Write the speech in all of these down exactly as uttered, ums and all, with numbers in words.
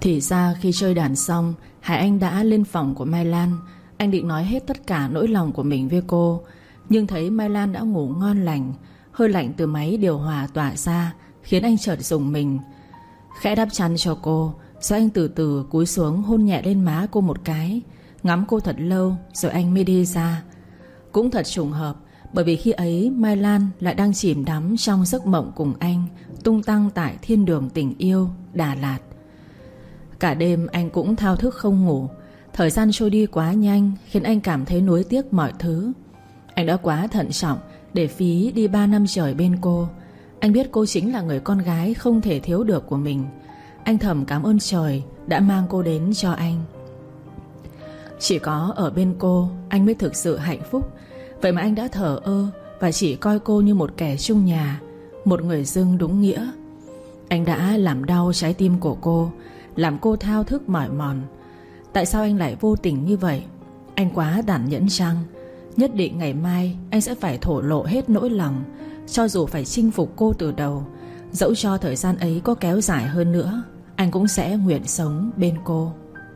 Thì ra khi chơi đàn xong, Hải Anh đã lên phòng của Mai Lan. Anh định nói hết tất cả nỗi lòng của mình với cô, nhưng thấy Mai Lan đã ngủ ngon lành. Hơi lạnh từ máy điều hòa tỏa ra khiến anh chợt rùng mình. Khẽ đắp chăn cho cô, rồi anh từ từ cúi xuống hôn nhẹ lên má cô một cái, ngắm cô thật lâu rồi anh mới đi ra. Cũng thật trùng hợp, bởi vì khi ấy Mai Lan lại đang chìm đắm trong giấc mộng cùng anh, tung tăng tại thiên đường tình yêu Đà Lạt. Cả đêm anh cũng thao thức không ngủ. Thời gian trôi đi quá nhanh khiến anh cảm thấy nuối tiếc mọi thứ. Anh đã quá thận trọng để phí đi ba năm trời bên cô. Anh biết cô chính là người con gái không thể thiếu được của mình. Anh thầm cảm ơn trời đã mang cô đến cho anh. Chỉ có ở bên cô anh mới thực sự hạnh phúc. Vậy mà anh đã thờ ơ và chỉ coi cô như một kẻ chung nhà, một người dưng đúng nghĩa. Anh đã làm đau trái tim của cô, làm cô thao thức mỏi mòn. Tại sao anh lại vô tình như vậy? Anh quá tàn nhẫn chăng? Nhất định ngày mai anh sẽ phải thổ lộ hết nỗi lòng, cho dù phải chinh phục cô từ đầu. Dẫu cho thời gian ấy có kéo dài hơn nữa, anh cũng sẽ nguyện sống bên cô.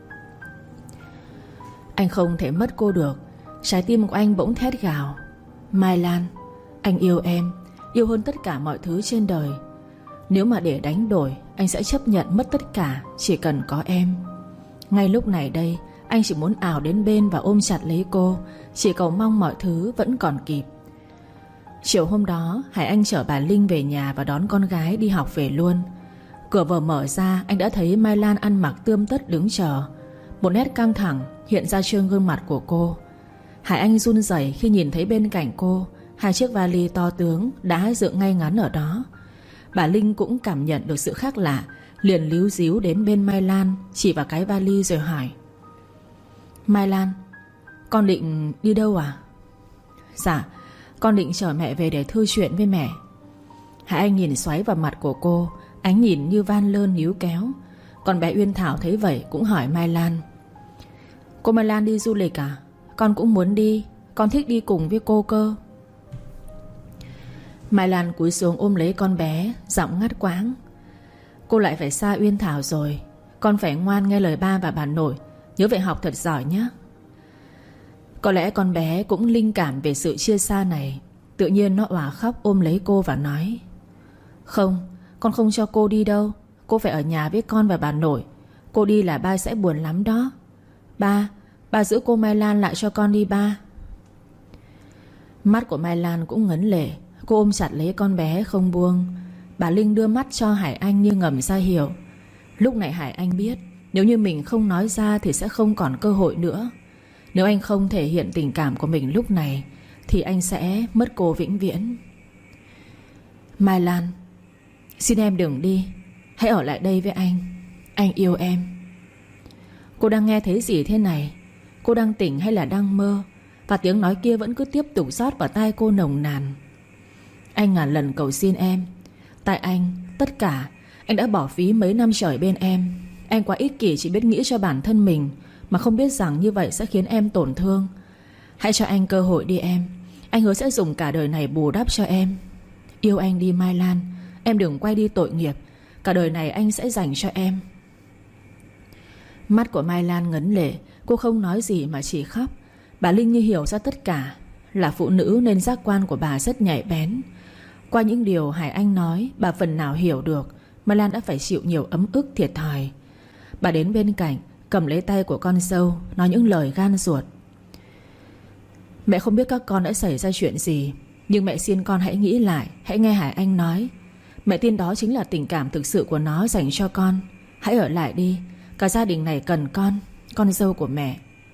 Anh không thể mất cô được. Trái tim của anh bỗng thét gào: Mai Lan, anh yêu em, yêu hơn tất cả mọi thứ trên đời. Nếu mà để đánh đổi, anh sẽ chấp nhận mất tất cả, chỉ cần có em. Ngay lúc này đây, anh chỉ muốn ảo đến bên và ôm chặt lấy cô, chỉ cầu mong mọi thứ vẫn còn kịp. Chiều hôm đó, Hải Anh chở bà Linh về nhà và đón con gái đi học về luôn. Cửa vừa mở ra, anh đã thấy Mai Lan ăn mặc tươm tất đứng chờ. Một nét căng thẳng hiện ra trên gương mặt của cô. Hải Anh run rẩy khi nhìn thấy bên cạnh cô hai chiếc vali to tướng đã dựng ngay ngắn ở đó. Bà Linh cũng cảm nhận được sự khác lạ, liền líu díu đến bên Mai Lan, chỉ vào cái vali rồi hỏi: Mai Lan, con định đi đâu à? Dạ, con định chở mẹ về để thư chuyện với mẹ. Hải Anh nhìn xoáy vào mặt của cô, ánh nhìn như van lơn níu kéo. Còn bé Uyên Thảo thấy vậy cũng hỏi Mai Lan: Cô Mai Lan đi du lịch à? Con cũng muốn đi, con thích đi cùng với cô cơ. Mai Lan cúi xuống ôm lấy con bé, giọng ngắt quãng: Cô lại phải xa Uyên Thảo rồi. Con phải ngoan nghe lời ba và bà nội, nhớ về học thật giỏi nhé. Có lẽ con bé cũng linh cảm về sự chia xa này. Tự nhiên nó òa khóc ôm lấy cô và nói: Không, con không cho cô đi đâu. Cô phải ở nhà với con và bà nội. Cô đi là ba sẽ buồn lắm đó. Ba, ba giữ cô Mai Lan lại cho con đi ba. Mắt của Mai Lan cũng ngấn lệ. Cô ôm chặt lấy con bé không buông. Bà Linh đưa mắt cho Hải Anh như ngầm ra hiểu. Lúc này Hải Anh biết, nếu như mình không nói ra thì sẽ không còn cơ hội nữa. Nếu anh không thể hiện tình cảm của mình lúc này thì anh sẽ mất cô vĩnh viễn. Mai Lan, xin em đừng đi. Hãy ở lại đây với anh. Anh yêu em. Cô đang nghe thấy gì thế này? Cô đang tỉnh hay là đang mơ? Và tiếng nói kia vẫn cứ tiếp tục rót vào tai cô nồng nàn. Anh ngàn lần cầu xin em. Tại anh, tất cả anh đã bỏ phí mấy năm trời bên em. Anh quá ích kỷ, chỉ biết nghĩ cho bản thân mình, mà không biết rằng như vậy sẽ khiến em tổn thương. Hãy cho anh cơ hội đi em. Anh hứa sẽ dùng cả đời này bù đắp cho em. Yêu anh đi Mai Lan. Em đừng quay đi tội nghiệp. Cả đời này anh sẽ dành cho em. Mắt của Mai Lan ngấn lệ. Cô không nói gì mà chỉ khóc. Bà Linh như hiểu ra tất cả. Là phụ nữ nên giác quan của bà rất nhạy bén. Qua những điều Hải Anh nói, bà phần nào hiểu được Mai Lan đã phải chịu nhiều ấm ức thiệt thòi. Bà đến bên cạnh, cầm lấy tay của con dâu, nói những lời gan ruột. Mẹ không biết các con đã xảy ra chuyện gì, nhưng mẹ xin con hãy nghĩ lại. Hãy nghe Hải Anh nói. Mẹ tin đó chính là tình cảm thực sự của nó dành cho con. Hãy ở lại đi. Cả gia đình này cần con, con dâu của mẹ.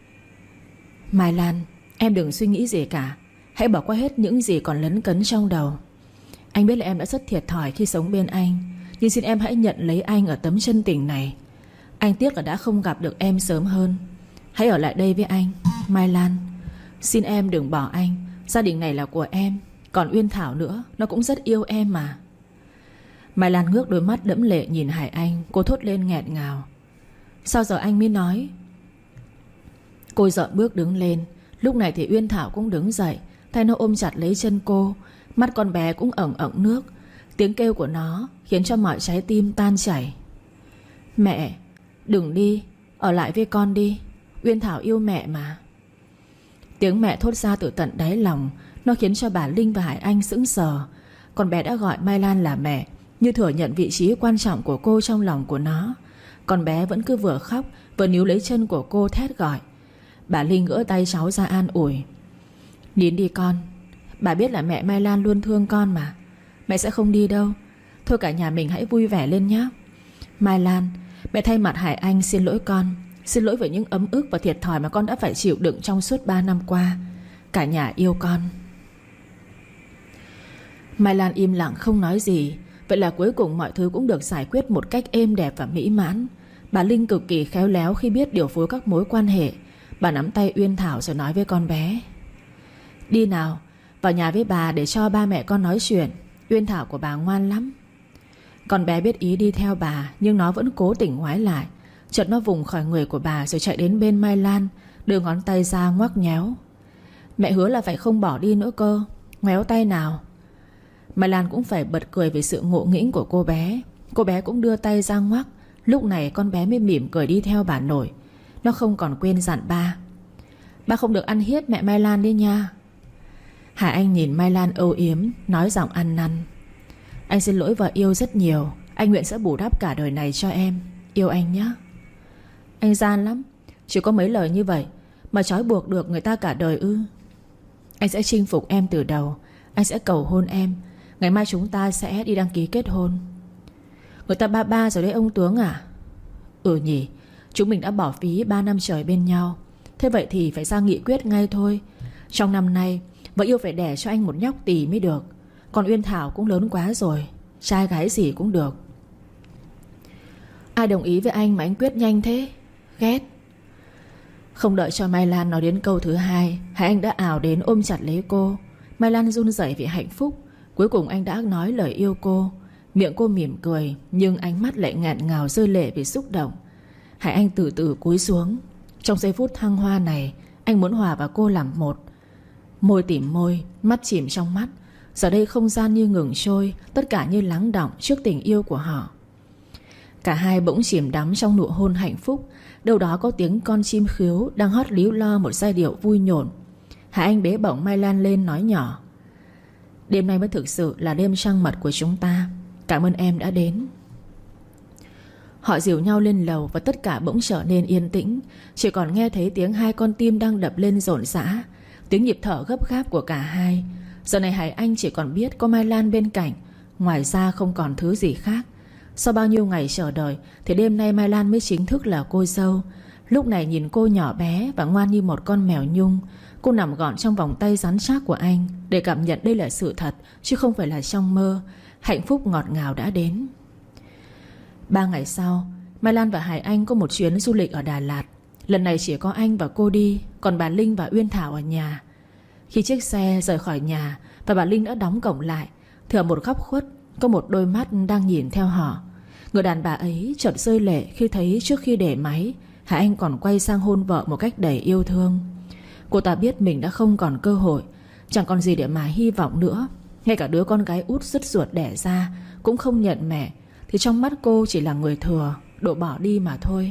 Mai Lan, em đừng suy nghĩ gì cả. Hãy bỏ qua hết những gì còn lấn cấn trong đầu. Anh biết là em đã rất thiệt thòi khi sống bên anh, nhưng xin em hãy nhận lấy anh ở tấm chân tình này. Anh tiếc là đã không gặp được em sớm hơn. Hãy ở lại đây với anh, Mai Lan. Xin em đừng bỏ anh. Gia đình này là của em. Còn Uyên Thảo nữa, nó cũng rất yêu em mà. Mai Lan ngước đôi mắt đẫm lệ nhìn Hải Anh. Cô thốt lên nghẹn ngào: Sao giờ anh mới nói? Cô dọn bước đứng lên. Lúc này thì Uyên Thảo cũng đứng dậy, tay nó ôm chặt lấy chân cô. Mắt con bé cũng ẩn ẩn nước. Tiếng kêu của nó khiến cho mọi trái tim tan chảy. Mẹ, Đừng đi, ở lại với con đi. Uyên Thảo yêu mẹ mà. Tiếng mẹ thốt ra từ tận đáy lòng. Nó khiến cho bà Linh và Hải Anh sững sờ. Con bé đã gọi Mai Lan là mẹ, như thừa nhận vị trí quan trọng của cô trong lòng của nó. Con bé vẫn cứ vừa khóc vừa níu lấy chân của cô thét gọi. Bà Linh gỡ tay cháu ra an ủi. Nín đi con. Bà biết là mẹ Mai Lan luôn thương con mà. Mẹ sẽ không đi đâu. Thôi cả nhà mình hãy vui vẻ lên nhé. Mai Lan, mẹ thay mặt Hải Anh xin lỗi con. Xin lỗi về những ấm ức và thiệt thòi mà con đã phải chịu đựng trong suốt ba năm qua. Cả nhà yêu con. Mai Lan im lặng không nói gì. Vậy là cuối cùng mọi thứ cũng được giải quyết một cách êm đẹp và mỹ mãn. Bà Linh cực kỳ khéo léo khi biết điều phối các mối quan hệ. Bà nắm tay Uyên Thảo rồi nói với con bé. Đi nào, vào nhà với bà để cho ba mẹ con nói chuyện. Uyên Thảo của bà ngoan lắm. Con bé biết ý đi theo bà, nhưng nó vẫn cố tình ngoái lại. Chợt nó vùng khỏi người của bà rồi chạy đến bên Mai Lan, đưa ngón tay ra ngoắc nhéo. Mẹ hứa là phải không bỏ đi nữa cơ. Ngoéo tay nào. Mai Lan cũng phải bật cười về sự ngộ nghĩnh của cô bé. Cô bé cũng đưa tay ra ngoắc. Lúc này con bé mới mỉm cười đi theo bà nội. Nó không còn quên dặn ba. Ba không được ăn hiếp mẹ Mai Lan đi nha. Hải Anh nhìn Mai Lan âu yếm, nói giọng ăn năn. Anh xin lỗi và yêu rất nhiều. Anh nguyện sẽ bù đắp cả đời này cho em. Yêu anh nhé. Anh gian lắm. Chỉ có mấy lời như vậy mà trói buộc được người ta cả đời ư? Anh sẽ chinh phục em từ đầu. Anh sẽ cầu hôn em. Ngày mai chúng ta sẽ đi đăng ký kết hôn. Người ta ba ba rồi đấy ông tướng à? Ừ nhỉ. Chúng mình đã bỏ phí ba năm trời bên nhau. Thế vậy thì phải ra nghị quyết ngay thôi. Trong năm nay vợ yêu phải đẻ cho anh một nhóc tỳ mới được. Còn Uyên Thảo cũng lớn quá rồi. Trai gái gì cũng được. Ai đồng ý với anh mà anh quyết nhanh thế? Ghét. Không đợi cho Mai Lan nói đến câu thứ hai, Hải Anh đã ào đến ôm chặt lấy cô. Mai Lan run rẩy vì hạnh phúc. Cuối cùng anh đã nói lời yêu cô. Miệng cô mỉm cười, nhưng ánh mắt lại ngạn ngào rơi lệ vì xúc động. Hải Anh từ từ cúi xuống. Trong giây phút thăng hoa này, anh muốn hòa vào cô làm một. Môi tìm môi, mắt chìm trong mắt. Giờ đây không gian như ngừng trôi, tất cả như lắng đọng trước tình yêu của họ. Cả hai bỗng chìm đắm trong nụ hôn hạnh phúc. Đâu đó có tiếng con chim khiếu đang hót líu lo một giai điệu vui nhộn. Hải Anh bế bổng Mai Lan lên nói nhỏ. Đêm nay mới thực sự là đêm trăng mật của chúng ta. Cảm ơn em đã đến. Họ dìu nhau lên lầu và tất cả bỗng trở nên yên tĩnh. Chỉ còn nghe thấy tiếng hai con tim đang đập lên rộn rã, tiếng nhịp thở gấp gáp của cả hai. Giờ này Hải Anh chỉ còn biết có Mai Lan bên cạnh. Ngoài ra không còn thứ gì khác. Sau bao nhiêu ngày chờ đợi thì đêm nay Mai Lan mới chính thức là cô dâu. Lúc này nhìn cô nhỏ bé và ngoan như một con mèo nhung. Cô nằm gọn trong vòng tay rắn chắc của anh, để cảm nhận đây là sự thật chứ không phải là trong mơ. Hạnh phúc ngọt ngào đã đến. Ba ngày sau, Mai Lan và Hải Anh có một chuyến du lịch ở Đà Lạt. Lần này chỉ có anh và cô đi, còn bà Linh và Uyên Thảo ở nhà. Khi chiếc xe rời khỏi nhà và bà Linh đã đóng cổng lại, thì ở một góc khuất có một đôi mắt đang nhìn theo họ. Người đàn bà ấy chợt rơi lệ khi thấy trước khi để máy, Hải Anh còn quay sang hôn vợ một cách đầy yêu thương. Cô ta biết mình đã không còn cơ hội, chẳng còn gì để mà hy vọng nữa. Ngay cả đứa con gái út sứt ruột đẻ ra cũng không nhận mẹ, thì trong mắt cô chỉ là người thừa, đổ bỏ đi mà thôi.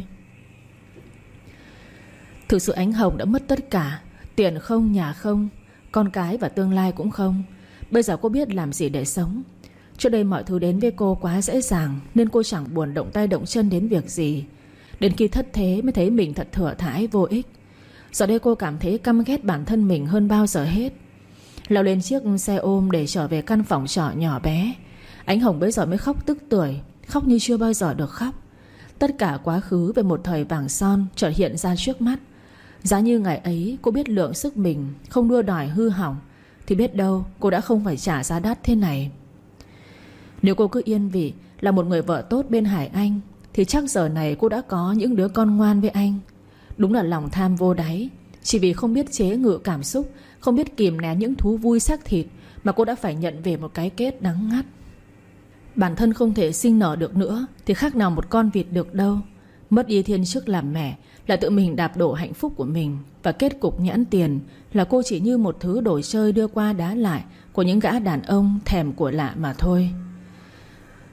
Thực sự Ánh Hồng đã mất tất cả. Tiền không, nhà không, con cái và tương lai cũng không. Bây giờ cô biết làm gì để sống. Trước đây mọi thứ đến với cô quá dễ dàng, nên cô chẳng buồn động tay động chân đến việc gì. Đến khi thất thế mới thấy mình thật thừa thãi vô ích. Giờ đây cô cảm thấy căm ghét bản thân mình hơn bao giờ hết. Leo lên chiếc xe ôm để trở về căn phòng trọ nhỏ bé, Ánh Hồng bây giờ mới khóc tức tưởi, khóc như chưa bao giờ được khóc. Tất cả quá khứ về một thời vàng son chợt hiện ra trước mắt. Giá như ngày ấy cô biết lượng sức mình, không đua đòi hư hỏng, thì biết đâu cô đã không phải trả giá đắt thế này. Nếu cô cứ yên vị là một người vợ tốt bên Hải Anh, thì chắc giờ này cô đã có những đứa con ngoan với anh. Đúng là lòng tham vô đáy. Chỉ vì không biết chế ngự cảm xúc, không biết kìm nén những thú vui xác thịt, mà cô đã phải nhận về một cái kết đắng ngắt. Bản thân không thể sinh nở được nữa thì khác nào một con vịt được đâu. Mất đi thiên chức làm mẹ là tự mình đạp đổ hạnh phúc của mình. Và kết cục nhãn tiền là cô chỉ như một thứ đồ chơi đưa qua đá lại của những gã đàn ông thèm của lạ mà thôi.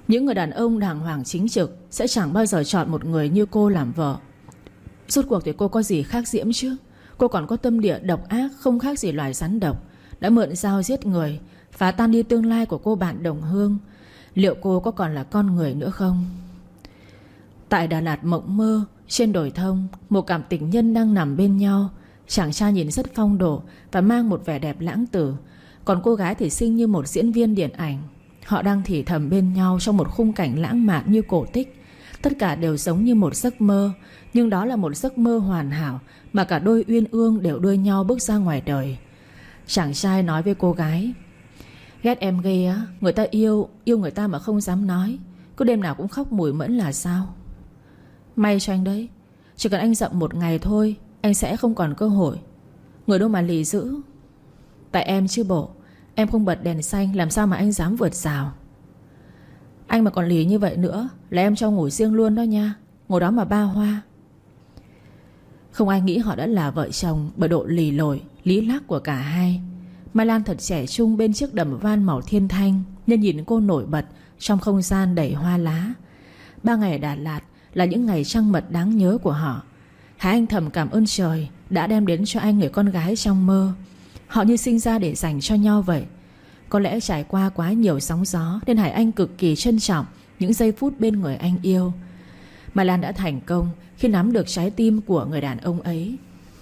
Những người đàn ông đàng hoàng chính trực sẽ chẳng bao giờ chọn một người như cô làm vợ. Rốt cuộc thì cô có gì khác Diễm chứ? Cô còn có tâm địa độc ác không khác gì loài rắn độc, đã mượn dao giết người, phá tan đi tương lai của cô bạn đồng hương. Liệu cô có còn là con người nữa không? Tại Đà Lạt mộng mơ, trên đồi thông, một cặp tình nhân đang nằm bên nhau. Chàng trai nhìn rất phong độ và mang một vẻ đẹp lãng tử, còn cô gái thì xinh như một diễn viên điện ảnh. Họ đang thì thầm bên nhau trong một khung cảnh lãng mạn như cổ tích. Tất cả đều giống như một giấc mơ, nhưng đó là một giấc mơ hoàn hảo mà cả đôi uyên ương đều đuôi nhau bước ra ngoài đời. Chàng trai nói với cô gái: ghét em ghê á, người ta yêu, yêu người ta mà không dám nói, cứ đêm nào cũng khóc mùi mẫn là sao? May cho anh đấy, chỉ cần anh giận một ngày thôi, anh sẽ không còn cơ hội. Người đâu mà lì dữ. Tại em chứ bộ, em không bật đèn xanh làm sao mà anh dám vượt rào. Anh mà còn lì như vậy nữa là em cho ngủ riêng luôn đó nha, ngồi đó mà ba hoa. Không ai nghĩ họ đã là vợ chồng bởi độ lì lội, lý lác của cả hai. Mai Lan thật trẻ trung bên chiếc đầm van màu thiên thanh, nên nhìn cô nổi bật trong không gian đầy hoa lá. Ba ngày ở Đà Lạt là những ngày trăng mật đáng nhớ của họ. Hải Anh thầm cảm ơn trời đã đem đến cho anh người con gái trong mơ. Họ như sinh ra để dành cho nhau vậy. Có lẽ trải qua quá nhiều sóng gió nên Hải Anh cực kỳ trân trọng những giây phút bên người anh yêu. Mai Lan đã thành công khi nắm được trái tim của người đàn ông ấy.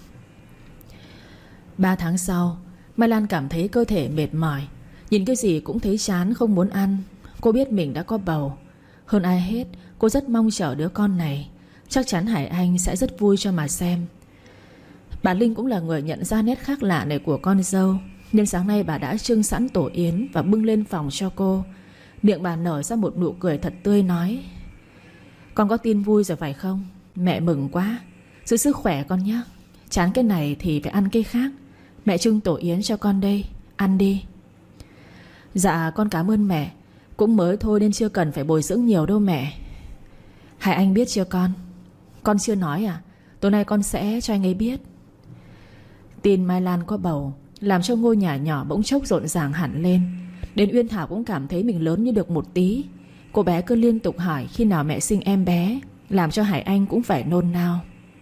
Ba tháng sau, Mai Lan cảm thấy cơ thể mệt mỏi, nhìn cái gì cũng thấy chán không muốn ăn. Cô biết mình đã có bầu. Hơn ai hết, cô rất mong chờ đứa con này. Chắc chắn Hải Anh sẽ rất vui cho mà xem. Bà Linh cũng là người nhận ra nét khác lạ này của con dâu, nên sáng nay bà đã trưng sẵn tổ yến và bưng lên phòng cho cô. Miệng bà nở ra một nụ cười thật tươi nói: con có tin vui rồi phải không? Mẹ mừng quá. Giữ sức khỏe con nhé. Chán cái này thì phải ăn cái khác. Mẹ trưng tổ yến cho con đây, ăn đi. Dạ con cảm ơn mẹ. Cũng mới thôi nên chưa cần phải bồi dưỡng nhiều đâu mẹ. Hải Anh biết chưa con? Con chưa nói à? Tối nay con sẽ cho anh ấy biết. Tin Mai Lan có bầu làm cho ngôi nhà nhỏ bỗng chốc rộn ràng hẳn lên. Đến Uyên Thảo cũng cảm thấy mình lớn như được một tí. Cô bé cứ liên tục hỏi khi nào mẹ sinh em bé, làm cho Hải Anh cũng phải nôn nao.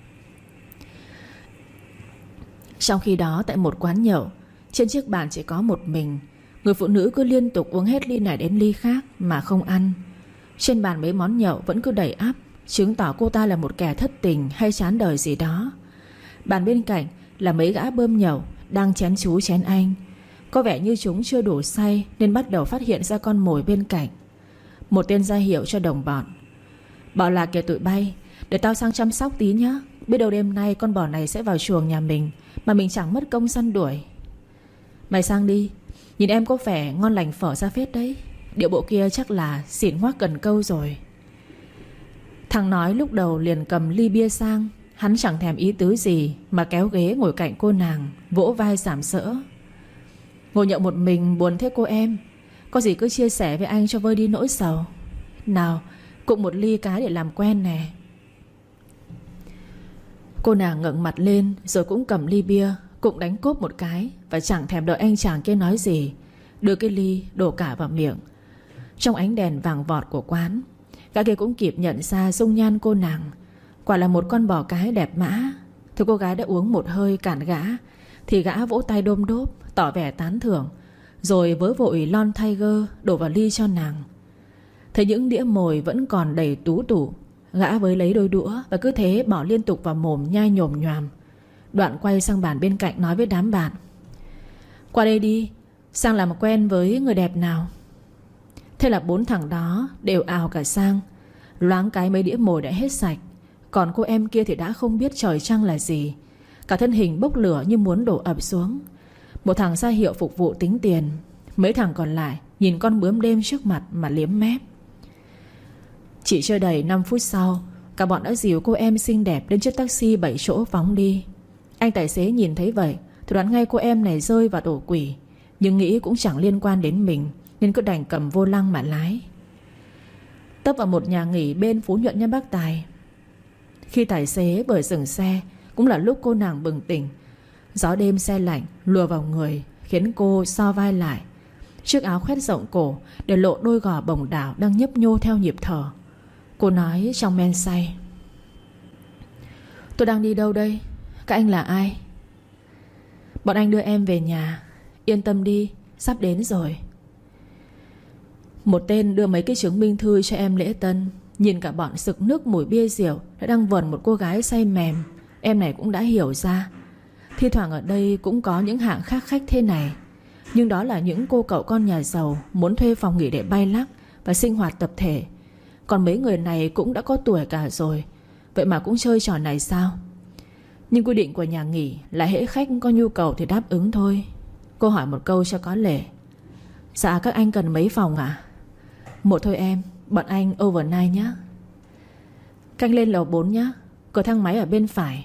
Trong khi đó tại một quán nhậu, trên chiếc bàn chỉ có một mình, người phụ nữ cứ liên tục uống hết ly này đến ly khác mà không ăn. Trên bàn mấy món nhậu vẫn cứ đầy ắp, chứng tỏ cô ta là một kẻ thất tình hay chán đời gì đó. Bàn bên cạnh là mấy gã bơm nhậu đang chén chú chén anh. Có vẻ như chúng chưa đủ say nên bắt đầu phát hiện ra con mồi bên cạnh. Một tên ra hiệu cho đồng bọn: bảo là kìa tụi bay, để tao sang chăm sóc tí nhá. Biết đâu đêm nay con bò này sẽ vào chuồng nhà mình mà mình chẳng mất công săn đuổi. Mày sang đi, nhìn em có vẻ ngon lành phở ra phết đấy. Điệu bộ kia chắc là xỉn hoác cần câu rồi. Thằng nói lúc đầu liền cầm ly bia sang. Hắn chẳng thèm ý tứ gì mà kéo ghế ngồi cạnh cô nàng, vỗ vai sàm sỡ: ngồi nhậu một mình buồn thế cô em, có gì cứ chia sẻ với anh cho vơi đi nỗi sầu. Nào, cụng một ly cái để làm quen nè. Cô nàng ngẩng mặt lên rồi cũng cầm ly bia, cụng đánh cốp một cái, và chẳng thèm đợi anh chàng kia nói gì, đưa cái ly đổ cả vào miệng. Trong ánh đèn vàng vọt của quán, gã kia cũng kịp nhận ra dung nhan cô nàng. Quả là một con bò cái đẹp mã. Thì cô gái đã uống một hơi cạn gã, thì gã vỗ tay đôm đốp tỏ vẻ tán thưởng, rồi vớ vội lon Tiger đổ vào ly cho nàng. Thấy những đĩa mồi vẫn còn đầy tú tủ, gã với lấy đôi đũa và cứ thế bỏ liên tục vào mồm nhai nhồm nhoàm. Đoạn quay sang bàn bên cạnh nói với đám bạn: qua đây đi, sang làm quen với người đẹp nào. Thế là bốn thằng đó đều ào cả sang. Loáng cái mấy đĩa mồi đã hết sạch. Còn cô em kia thì đã không biết trời trăng là gì, cả thân hình bốc lửa như muốn đổ ập xuống. Một thằng ra hiệu phục vụ tính tiền. Mấy thằng còn lại nhìn con bướm đêm trước mặt mà liếm mép. Chỉ chưa đầy năm phút sau, cả bọn đã dìu cô em xinh đẹp lên chiếc taxi bảy chỗ phóng đi. Anh tài xế nhìn thấy vậy thì đoán ngay cô em này rơi vào tổ quỷ, nhưng nghĩ cũng chẳng liên quan đến mình nên cứ đành cầm vô lăng mà lái. Tấp vào một nhà nghỉ bên Phú Nhuận Nha Bác Tài. Khi tài xế vừa dừng xe cũng là lúc cô nàng bừng tỉnh. Gió đêm se lạnh lùa vào người khiến cô so vai lại. Chiếc áo khoét rộng cổ để lộ đôi gò bồng đảo đang nhấp nhô theo nhịp thở. Cô nói trong men say: "Tôi đang đi đâu đây? Các anh là ai?" "Bọn anh đưa em về nhà. Yên tâm đi, sắp đến rồi." Một tên đưa mấy cái chứng minh thư cho em lễ tân. Nhìn cả bọn sực nước mùi bia rượu đã đang vờn một cô gái say mềm, em này cũng đã hiểu ra. Thi thoảng ở đây cũng có những hạng khác khách thế này, nhưng đó là những cô cậu con nhà giàu muốn thuê phòng nghỉ để bay lắc và sinh hoạt tập thể. Còn mấy người này cũng đã có tuổi cả rồi, vậy mà cũng chơi trò này sao? Nhưng quy định của nhà nghỉ là hễ khách có nhu cầu thì đáp ứng thôi. Cô hỏi một câu cho có lệ: "Dạ các anh cần mấy phòng ạ?" À? "Một thôi em, bọn anh overnight nhé." "Canh lên lầu bốn nhé, cửa thang máy ở bên phải."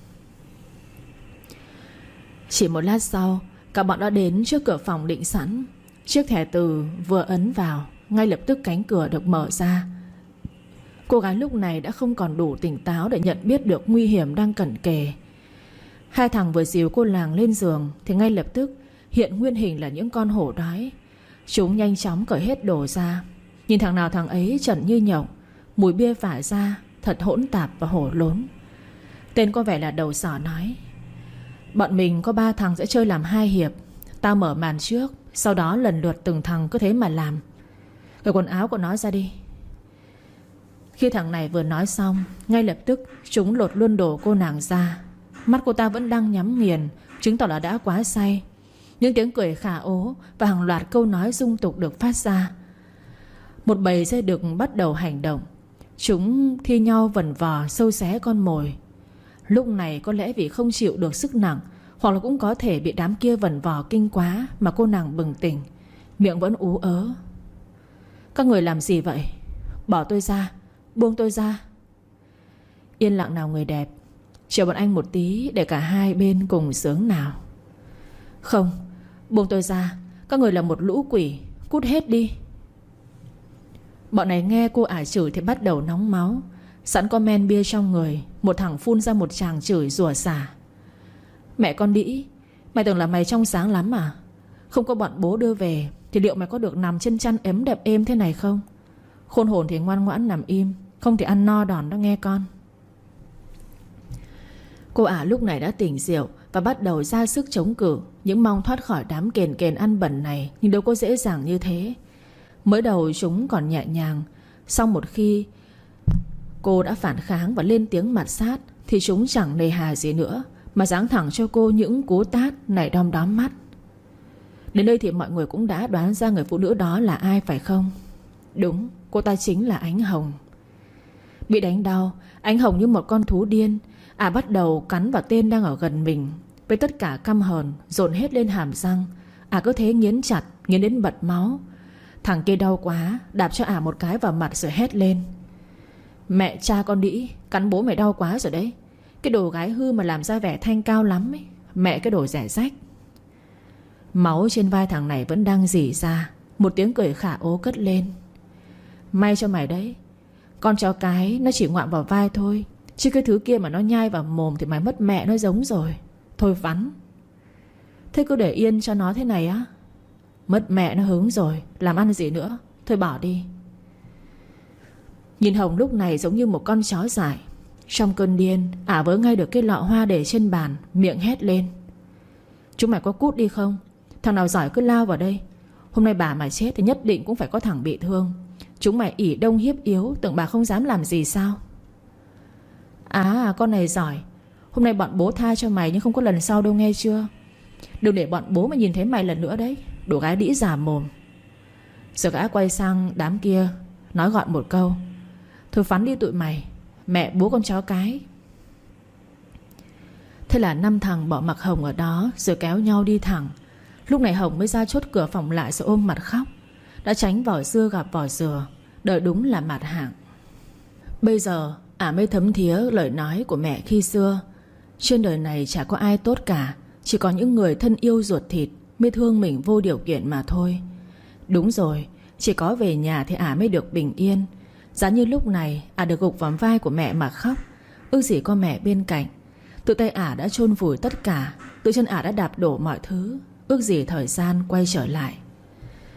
Chỉ một lát sau, cả bọn đã đến trước cửa phòng định sẵn. Chiếc thẻ từ vừa ấn vào, ngay lập tức cánh cửa được mở ra. Cô gái lúc này đã không còn đủ tỉnh táo để nhận biết được nguy hiểm đang cận kề. Hai thằng vừa dìu cô làng lên giường thì ngay lập tức hiện nguyên hình là những con hổ đói. Chúng nhanh chóng cởi hết đồ ra. Nhìn thằng nào thằng ấy trần như nhộng, mùi bia phả ra thật hỗn tạp và hổ lốn. Tên có vẻ là đầu sỏ nói: "Bọn mình có ba thằng sẽ chơi làm hai hiệp. Tao mở màn trước, sau đó lần lượt từng thằng cứ thế mà làm. Cởi quần áo của nó ra đi." Khi thằng này vừa nói xong, ngay lập tức chúng lột luôn đồ cô nàng ra. Mắt cô ta vẫn đang nhắm nghiền, chứng tỏ là đã quá say. Những tiếng cười khả ố và hàng loạt câu nói dung tục được phát ra. Một bầy dê đực bắt đầu hành động. Chúng thi nhau vần vò sâu xé con mồi. Lúc này có lẽ vì không chịu được sức nặng, hoặc là cũng có thể bị đám kia vần vò kinh quá mà cô nàng bừng tỉnh, miệng vẫn ú ớ: "Các người làm gì vậy? Bỏ tôi ra, buông tôi ra." "Yên lặng nào người đẹp, chờ bọn anh một tí để cả hai bên cùng sướng nào." "Không, buông tôi ra, các người là một lũ quỷ, cút hết đi." Bọn này nghe cô ả chửi thì bắt đầu nóng máu. Sẵn có men bia trong người, một thằng phun ra một tràng chửi rủa xả: "Mẹ con đĩ, mày tưởng là mày trong sáng lắm à? Không có bọn bố đưa về thì liệu mày có được nằm trên chăn ấm đẹp êm thế này không? Khôn hồn thì ngoan ngoãn nằm im, không thì ăn no đòn đó nghe con." Cô ả lúc này đã tỉnh rượu và bắt đầu ra sức chống cự, những mong thoát khỏi đám kền kền ăn bẩn này. Nhưng đâu có dễ dàng như thế. Mới đầu chúng còn nhẹ nhàng, xong một khi cô đã phản kháng và lên tiếng mặt sát thì chúng chẳng nề hà gì nữa, mà giáng thẳng cho cô những cú tát nảy đom đóm mắt. Đến đây thì mọi người cũng đã đoán ra người phụ nữ đó là ai phải không? Đúng, cô ta chính là Ánh Hồng. Bị đánh đau, Ánh Hồng như một con thú điên. À bắt đầu cắn vào tên đang ở gần mình. Với tất cả căm hờn dồn hết lên hàm răng. À cứ thế nghiến chặt, nghiến đến bật máu. Thằng kia đau quá, đạp cho ả một cái vào mặt rồi hét lên: "Mẹ cha con đĩ, cắn bố mày đau quá rồi đấy. Cái đồ gái hư mà làm ra vẻ thanh cao lắm ấy. Mẹ cái đồ rẻ rách." Máu trên vai thằng này vẫn đang rỉ ra. Một tiếng cười khả ố cất lên: "May cho mày đấy. Con chó cái nó chỉ ngoạm vào vai thôi, chứ cái thứ kia mà nó nhai vào mồm thì mày mất mẹ nó giống rồi. Thôi vắn." "Thế cứ để yên cho nó thế này á?" "Mất mẹ nó hứng rồi, làm ăn gì nữa. Thôi bỏ đi." Nhìn Hồng lúc này giống như một con chó dại. Trong cơn điên, ả vớ ngay được cái lọ hoa để trên bàn, miệng hét lên: "Chúng mày có cút đi không? Thằng nào giỏi cứ lao vào đây. Hôm nay bà mà chết thì nhất định cũng phải có thằng bị thương. Chúng mày ỷ đông hiếp yếu, tưởng bà không dám làm gì sao?" "À con này giỏi. Hôm nay bọn bố tha cho mày nhưng không có lần sau đâu nghe chưa? Đừng để bọn bố mà nhìn thấy mày lần nữa đấy, đồ gái đĩ giả mồm." Rồi gã quay sang đám kia, nói gọn một câu: "Thôi phắn đi tụi mày, mẹ bố con chó cái." Thế là năm thằng bỏ mặc Hồng ở đó rồi kéo nhau đi thẳng. Lúc này Hồng mới ra chốt cửa phòng lại rồi ôm mặt khóc. Đã tránh vỏ dưa gặp vỏ dừa, đời đúng là mạt hạng. Bây giờ ả mới thấm thía lời nói của mẹ khi xưa: trên đời này chả có ai tốt cả, chỉ có những người thân yêu ruột thịt mới thương mình vô điều kiện mà thôi. Đúng rồi, chỉ có về nhà thì ả mới được bình yên. Giá như lúc này ả được gục vào vai của mẹ mà khóc, ước gì có mẹ bên cạnh. Tự tay ả đã chôn vùi tất cả, tự chân ả đã đạp đổ mọi thứ, ước gì thời gian quay trở lại.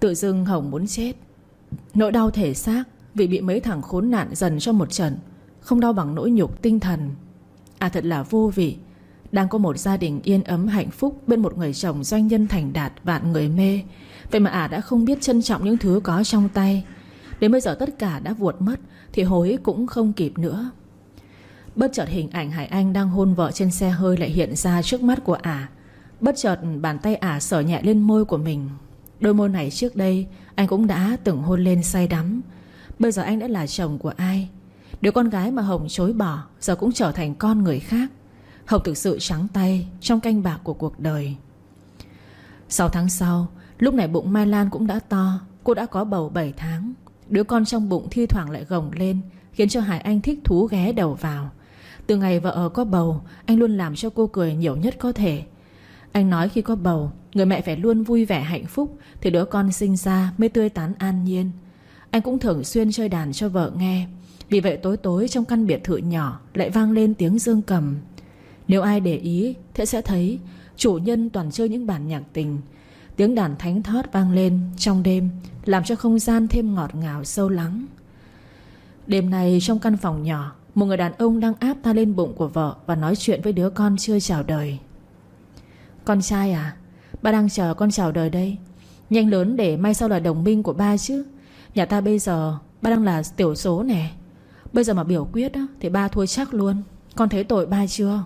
Tự dưng Hồng muốn chết. Nỗi đau thể xác vì bị mấy thằng khốn nạn dần cho một trận không đau bằng nỗi nhục tinh thần. À thật là vô vị. Đang có một gia đình yên ấm hạnh phúc bên một người chồng doanh nhân thành đạt vạn người mê, vậy mà ả đã không biết trân trọng những thứ có trong tay. Đến bây giờ tất cả đã vuột mất thì hối cũng không kịp nữa. Bất chợt hình ảnh Hải Anh đang hôn vợ trên xe hơi lại hiện ra trước mắt của ả. Bất chợt bàn tay ả sờ nhẹ lên môi của mình. Đôi môi này trước đây anh cũng đã từng hôn lên say đắm. Bây giờ anh đã là chồng của ai? Đứa con gái mà Hồng chối bỏ giờ cũng trở thành con người khác. Hồng thực sự trắng tay trong canh bạc của cuộc đời. Sáu tháng sau, lúc này bụng Mai Lan cũng đã to. Cô đã có bầu bảy tháng. Đứa con trong bụng thi thoảng lại gồng lên, khiến cho Hải Anh thích thú ghé đầu vào. Từ ngày vợ có bầu, anh luôn làm cho cô cười nhiều nhất có thể. Anh nói khi có bầu, người mẹ phải luôn vui vẻ hạnh phúc thì đứa con sinh ra mới tươi tắn an nhiên. Anh cũng thường xuyên chơi đàn cho vợ nghe. Vì vậy tối tối trong căn biệt thự nhỏ lại vang lên tiếng dương cầm. Nếu ai để ý thì sẽ thấy chủ nhân toàn chơi những bản nhạc tình. Tiếng đàn thánh thót vang lên trong đêm, làm cho không gian thêm ngọt ngào sâu lắng. Đêm nay trong căn phòng nhỏ, một người đàn ông đang áp tay lên bụng của vợ và nói chuyện với đứa con chưa chào đời. Con trai à, ba đang chờ con chào đời đây. Nhanh lớn để mai sau là đồng minh của ba chứ. Nhà ta bây giờ ba đang là tiểu số nè. Bây giờ mà biểu quyết á, thì ba thua chắc luôn. Con thấy tội ba chưa?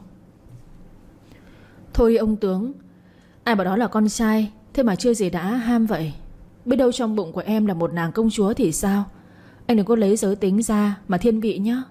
Thôi ông tướng, ai bảo đó là con trai, thế mà chưa gì đã ham vậy. Biết đâu trong bụng của em là một nàng công chúa thì sao? Anh đừng có lấy giới tính ra mà thiên vị nhá.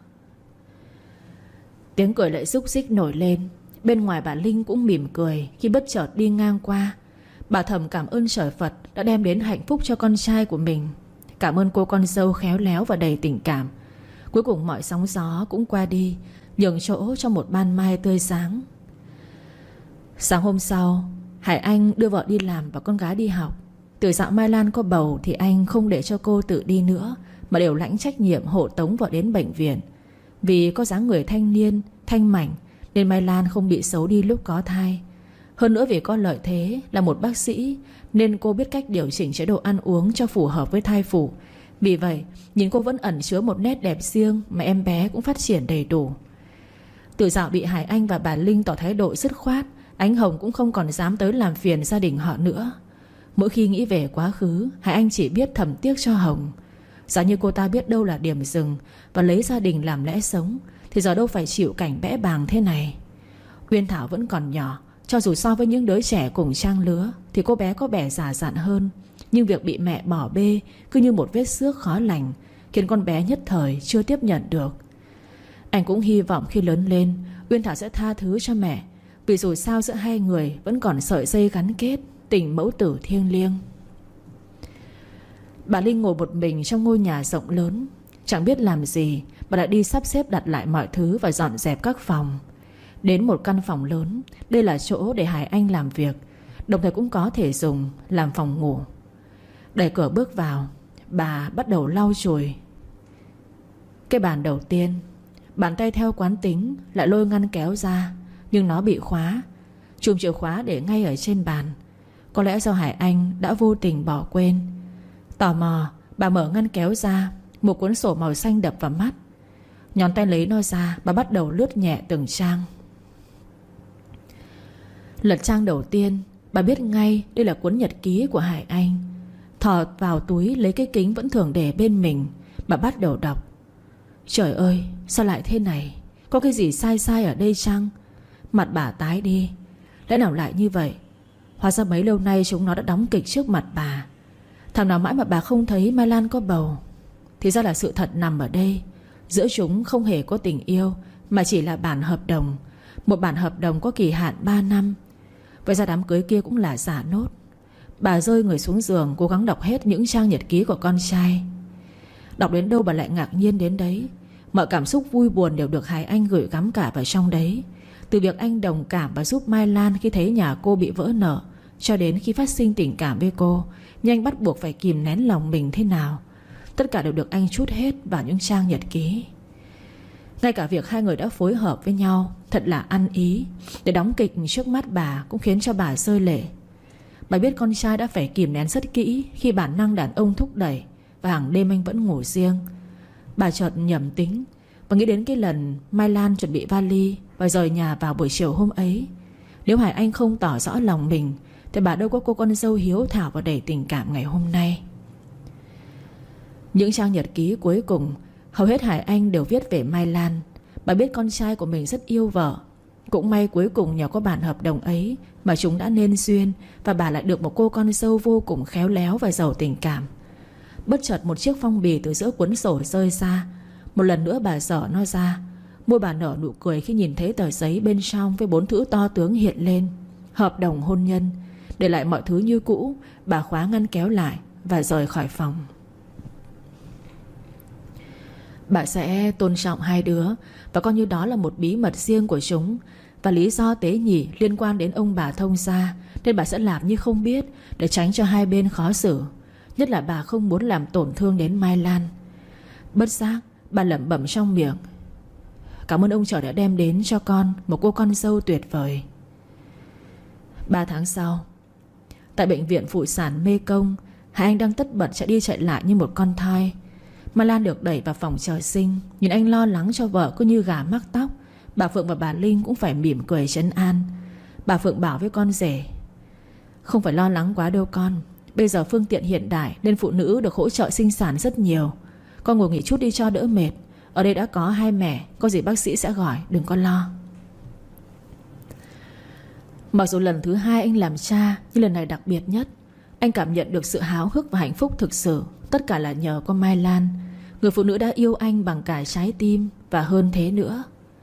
Tiếng cười lại rúc rích nổi lên. Bên ngoài bà Linh cũng mỉm cười khi bất chợt đi ngang qua. Bà thầm cảm ơn trời Phật đã đem đến hạnh phúc cho con trai của mình. Cảm ơn cô con dâu khéo léo và đầy tình cảm. Cuối cùng mọi sóng gió cũng qua đi, nhường chỗ cho một ban mai tươi sáng. Sáng hôm sau, Hải Anh đưa vợ đi làm và con gái đi học. Từ dạo Mai Lan có bầu thì anh không để cho cô tự đi nữa, mà đều lãnh trách nhiệm hộ tống vợ đến bệnh viện. Vì có dáng người thanh niên, thanh mảnh nên Mai Lan không bị xấu đi lúc có thai. Hơn nữa vì có lợi thế là một bác sĩ nên cô biết cách điều chỉnh chế độ ăn uống cho phù hợp với thai phụ. Vì vậy nhìn cô vẫn ẩn chứa một nét đẹp riêng mà em bé cũng phát triển đầy đủ. Từ dạo bị Hải Anh và bà Linh tỏ thái độ dứt khoát, anh Hồng cũng không còn dám tới làm phiền gia đình họ nữa. Mỗi khi nghĩ về quá khứ, Hải Anh chỉ biết thầm tiếc cho Hồng. Giả như cô ta biết đâu là điểm dừng và lấy gia đình làm lẽ sống thì giờ đâu phải chịu cảnh bẽ bàng thế này. Uyên Thảo vẫn còn nhỏ, cho dù so với những đứa trẻ cùng trang lứa thì cô bé có vẻ già dặn hơn. Nhưng việc bị mẹ bỏ bê cứ như một vết xước khó lành, khiến con bé nhất thời chưa tiếp nhận được. Anh cũng hy vọng khi lớn lên Uyên Thảo sẽ tha thứ cho mẹ, vì dù sao giữa hai người vẫn còn sợi dây gắn kết, tình mẫu tử thiêng liêng. Bà Linh ngồi một mình trong ngôi nhà rộng lớn. Chẳng biết làm gì, bà đã đi sắp xếp đặt lại mọi thứ và dọn dẹp các phòng. Đến một căn phòng lớn, đây là chỗ để Hải Anh làm việc, đồng thời cũng có thể dùng làm phòng ngủ. Đẩy cửa bước vào, bà bắt đầu lau chùi cái bàn đầu tiên. Bàn tay theo quán tính lại lôi ngăn kéo ra, nhưng nó bị khóa. Chùm chìa khóa để ngay ở trên bàn. Có lẽ do Hải Anh đã vô tình bỏ quên. Tò mò, bà mở ngăn kéo ra. Một cuốn sổ màu xanh đập vào mắt. Nhón tay lấy nó ra, bà bắt đầu lướt nhẹ từng trang. Lật trang đầu tiên, bà biết ngay đây là cuốn nhật ký của Hải Anh. Thò vào túi lấy cái kính vẫn thường để bên mình. Bà bắt đầu đọc. Trời ơi, sao lại thế này? Có cái gì sai sai ở đây chăng? Mặt bà tái đi. Lẽ nào lại như vậy? Hóa ra mấy lâu nay chúng nó đã đóng kịch trước mặt bà. Thằng nào mãi mà bà không thấy Mai Lan có bầu. Thì ra là sự thật nằm ở đây. Giữa chúng không hề có tình yêu, mà chỉ là bản hợp đồng. Một bản hợp đồng có kỳ hạn ba năm. Vậy ra đám cưới kia cũng là giả nốt. Bà rơi người xuống giường, cố gắng đọc hết những trang nhật ký của con trai. Đọc đến đâu bà lại ngạc nhiên đến đấy. Mọi cảm xúc vui buồn đều được Hải Anh gửi gắm cả vào trong đấy. Từ việc anh đồng cảm và giúp Mai Lan khi thấy nhà cô bị vỡ nợ, cho đến khi phát sinh tình cảm với cô, nhưng anh bắt buộc phải kìm nén lòng mình thế nào. Tất cả đều được anh trút hết vào những trang nhật ký. Ngay cả việc hai người đã phối hợp với nhau thật là ăn ý để đóng kịch trước mắt bà cũng khiến cho bà rơi lệ. Bà biết con trai đã phải kìm nén rất kỹ khi bản năng đàn ông thúc đẩy, và hàng đêm anh vẫn ngủ riêng. Bà chợt nhầm tính và nghĩ đến cái lần Mai Lan chuẩn bị vali và rời nhà vào buổi chiều hôm ấy. Nếu Hải Anh không tỏ rõ lòng mình thì bà đâu có cô con dâu hiếu thảo và đầy tình cảm ngày hôm nay. Những trang nhật ký cuối cùng, hầu hết Hải Anh đều viết về Mai Lan. Bà biết con trai của mình rất yêu vợ. Cũng may cuối cùng nhờ có bản hợp đồng ấy mà chúng đã nên duyên, và bà lại được một cô con dâu vô cùng khéo léo và giàu tình cảm. Bất chợt một chiếc phong bì từ giữa cuốn sổ rơi ra. Một lần nữa bà dở nó ra. Môi bà nở nụ cười khi nhìn thấy tờ giấy bên trong với bốn chữ to tướng hiện lên: hợp đồng hôn nhân. Để lại mọi thứ như cũ, bà khóa ngăn kéo lại và rời khỏi phòng. Bà sẽ tôn trọng hai đứa và coi như đó là một bí mật riêng của chúng. Và lý do tế nhị liên quan đến ông bà thông gia, nên bà sẽ làm như không biết để tránh cho hai bên khó xử. Nhất là bà không muốn làm tổn thương đến Mai Lan. Bất giác bà lẩm bẩm trong miệng: cảm ơn ông trời đã đem đến cho con một cô con dâu tuyệt vời. Ba tháng sau, tại bệnh viện phụ sản Mê Công, Hải Anh đang tất bật chạy đi chạy lại như một con thoi. Mai Lan được đẩy vào phòng chờ sinh. Nhìn anh lo lắng cho vợ cứ như gà mắc tóc, bà Phượng và bà Linh cũng phải mỉm cười trấn an. Bà Phượng bảo với con rể: không phải lo lắng quá đâu con. Bây giờ phương tiện hiện đại nên phụ nữ được hỗ trợ sinh sản rất nhiều. Con ngồi nghỉ chút đi cho đỡ mệt. Ở đây đã có hai mẹ, có gì bác sĩ sẽ gọi, đừng có lo. Mặc dù lần thứ hai anh làm cha, nhưng lần này đặc biệt nhất. Anh cảm nhận được sự háo hức và hạnh phúc thực sự. Tất cả là nhờ có Mai Lan, người phụ nữ đã yêu anh bằng cả trái tim và hơn thế nữa.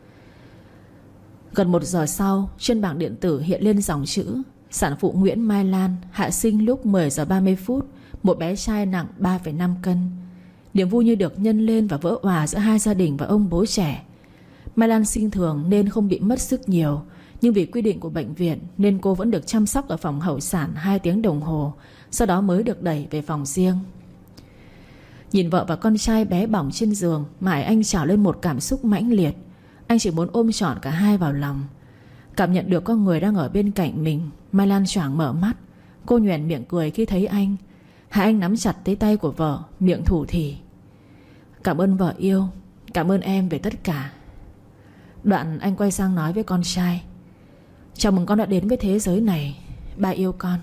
Gần một giờ sau, trên bảng điện tử hiện lên dòng chữ: sản phụ Nguyễn Mai Lan hạ sinh lúc mười giờ ba mươi phút, một bé trai nặng ba phẩy năm cân. Niềm vui như được nhân lên và vỡ òa giữa hai gia đình và ông bố trẻ. Mai Lan sinh thường nên không bị mất sức nhiều, nhưng vì quy định của bệnh viện nên cô vẫn được chăm sóc ở phòng hậu sản hai tiếng đồng hồ, sau đó mới được đẩy về phòng riêng. Nhìn vợ và con trai bé bỏng trên giường mà Hải Anh trào lên một cảm xúc mãnh liệt. Anh chỉ muốn ôm trọn cả hai vào lòng. Cảm nhận được con người đang ở bên cạnh mình, Mai Lan choàng mở mắt. Cô nhoẻn miệng cười khi thấy anh. Hải Anh nắm chặt lấy tay của vợ, miệng thủ thỉ: cảm ơn vợ yêu, cảm ơn em về tất cả. Đoạn anh quay sang nói với con trai: chào mừng con đã đến với thế giới này, ba yêu con.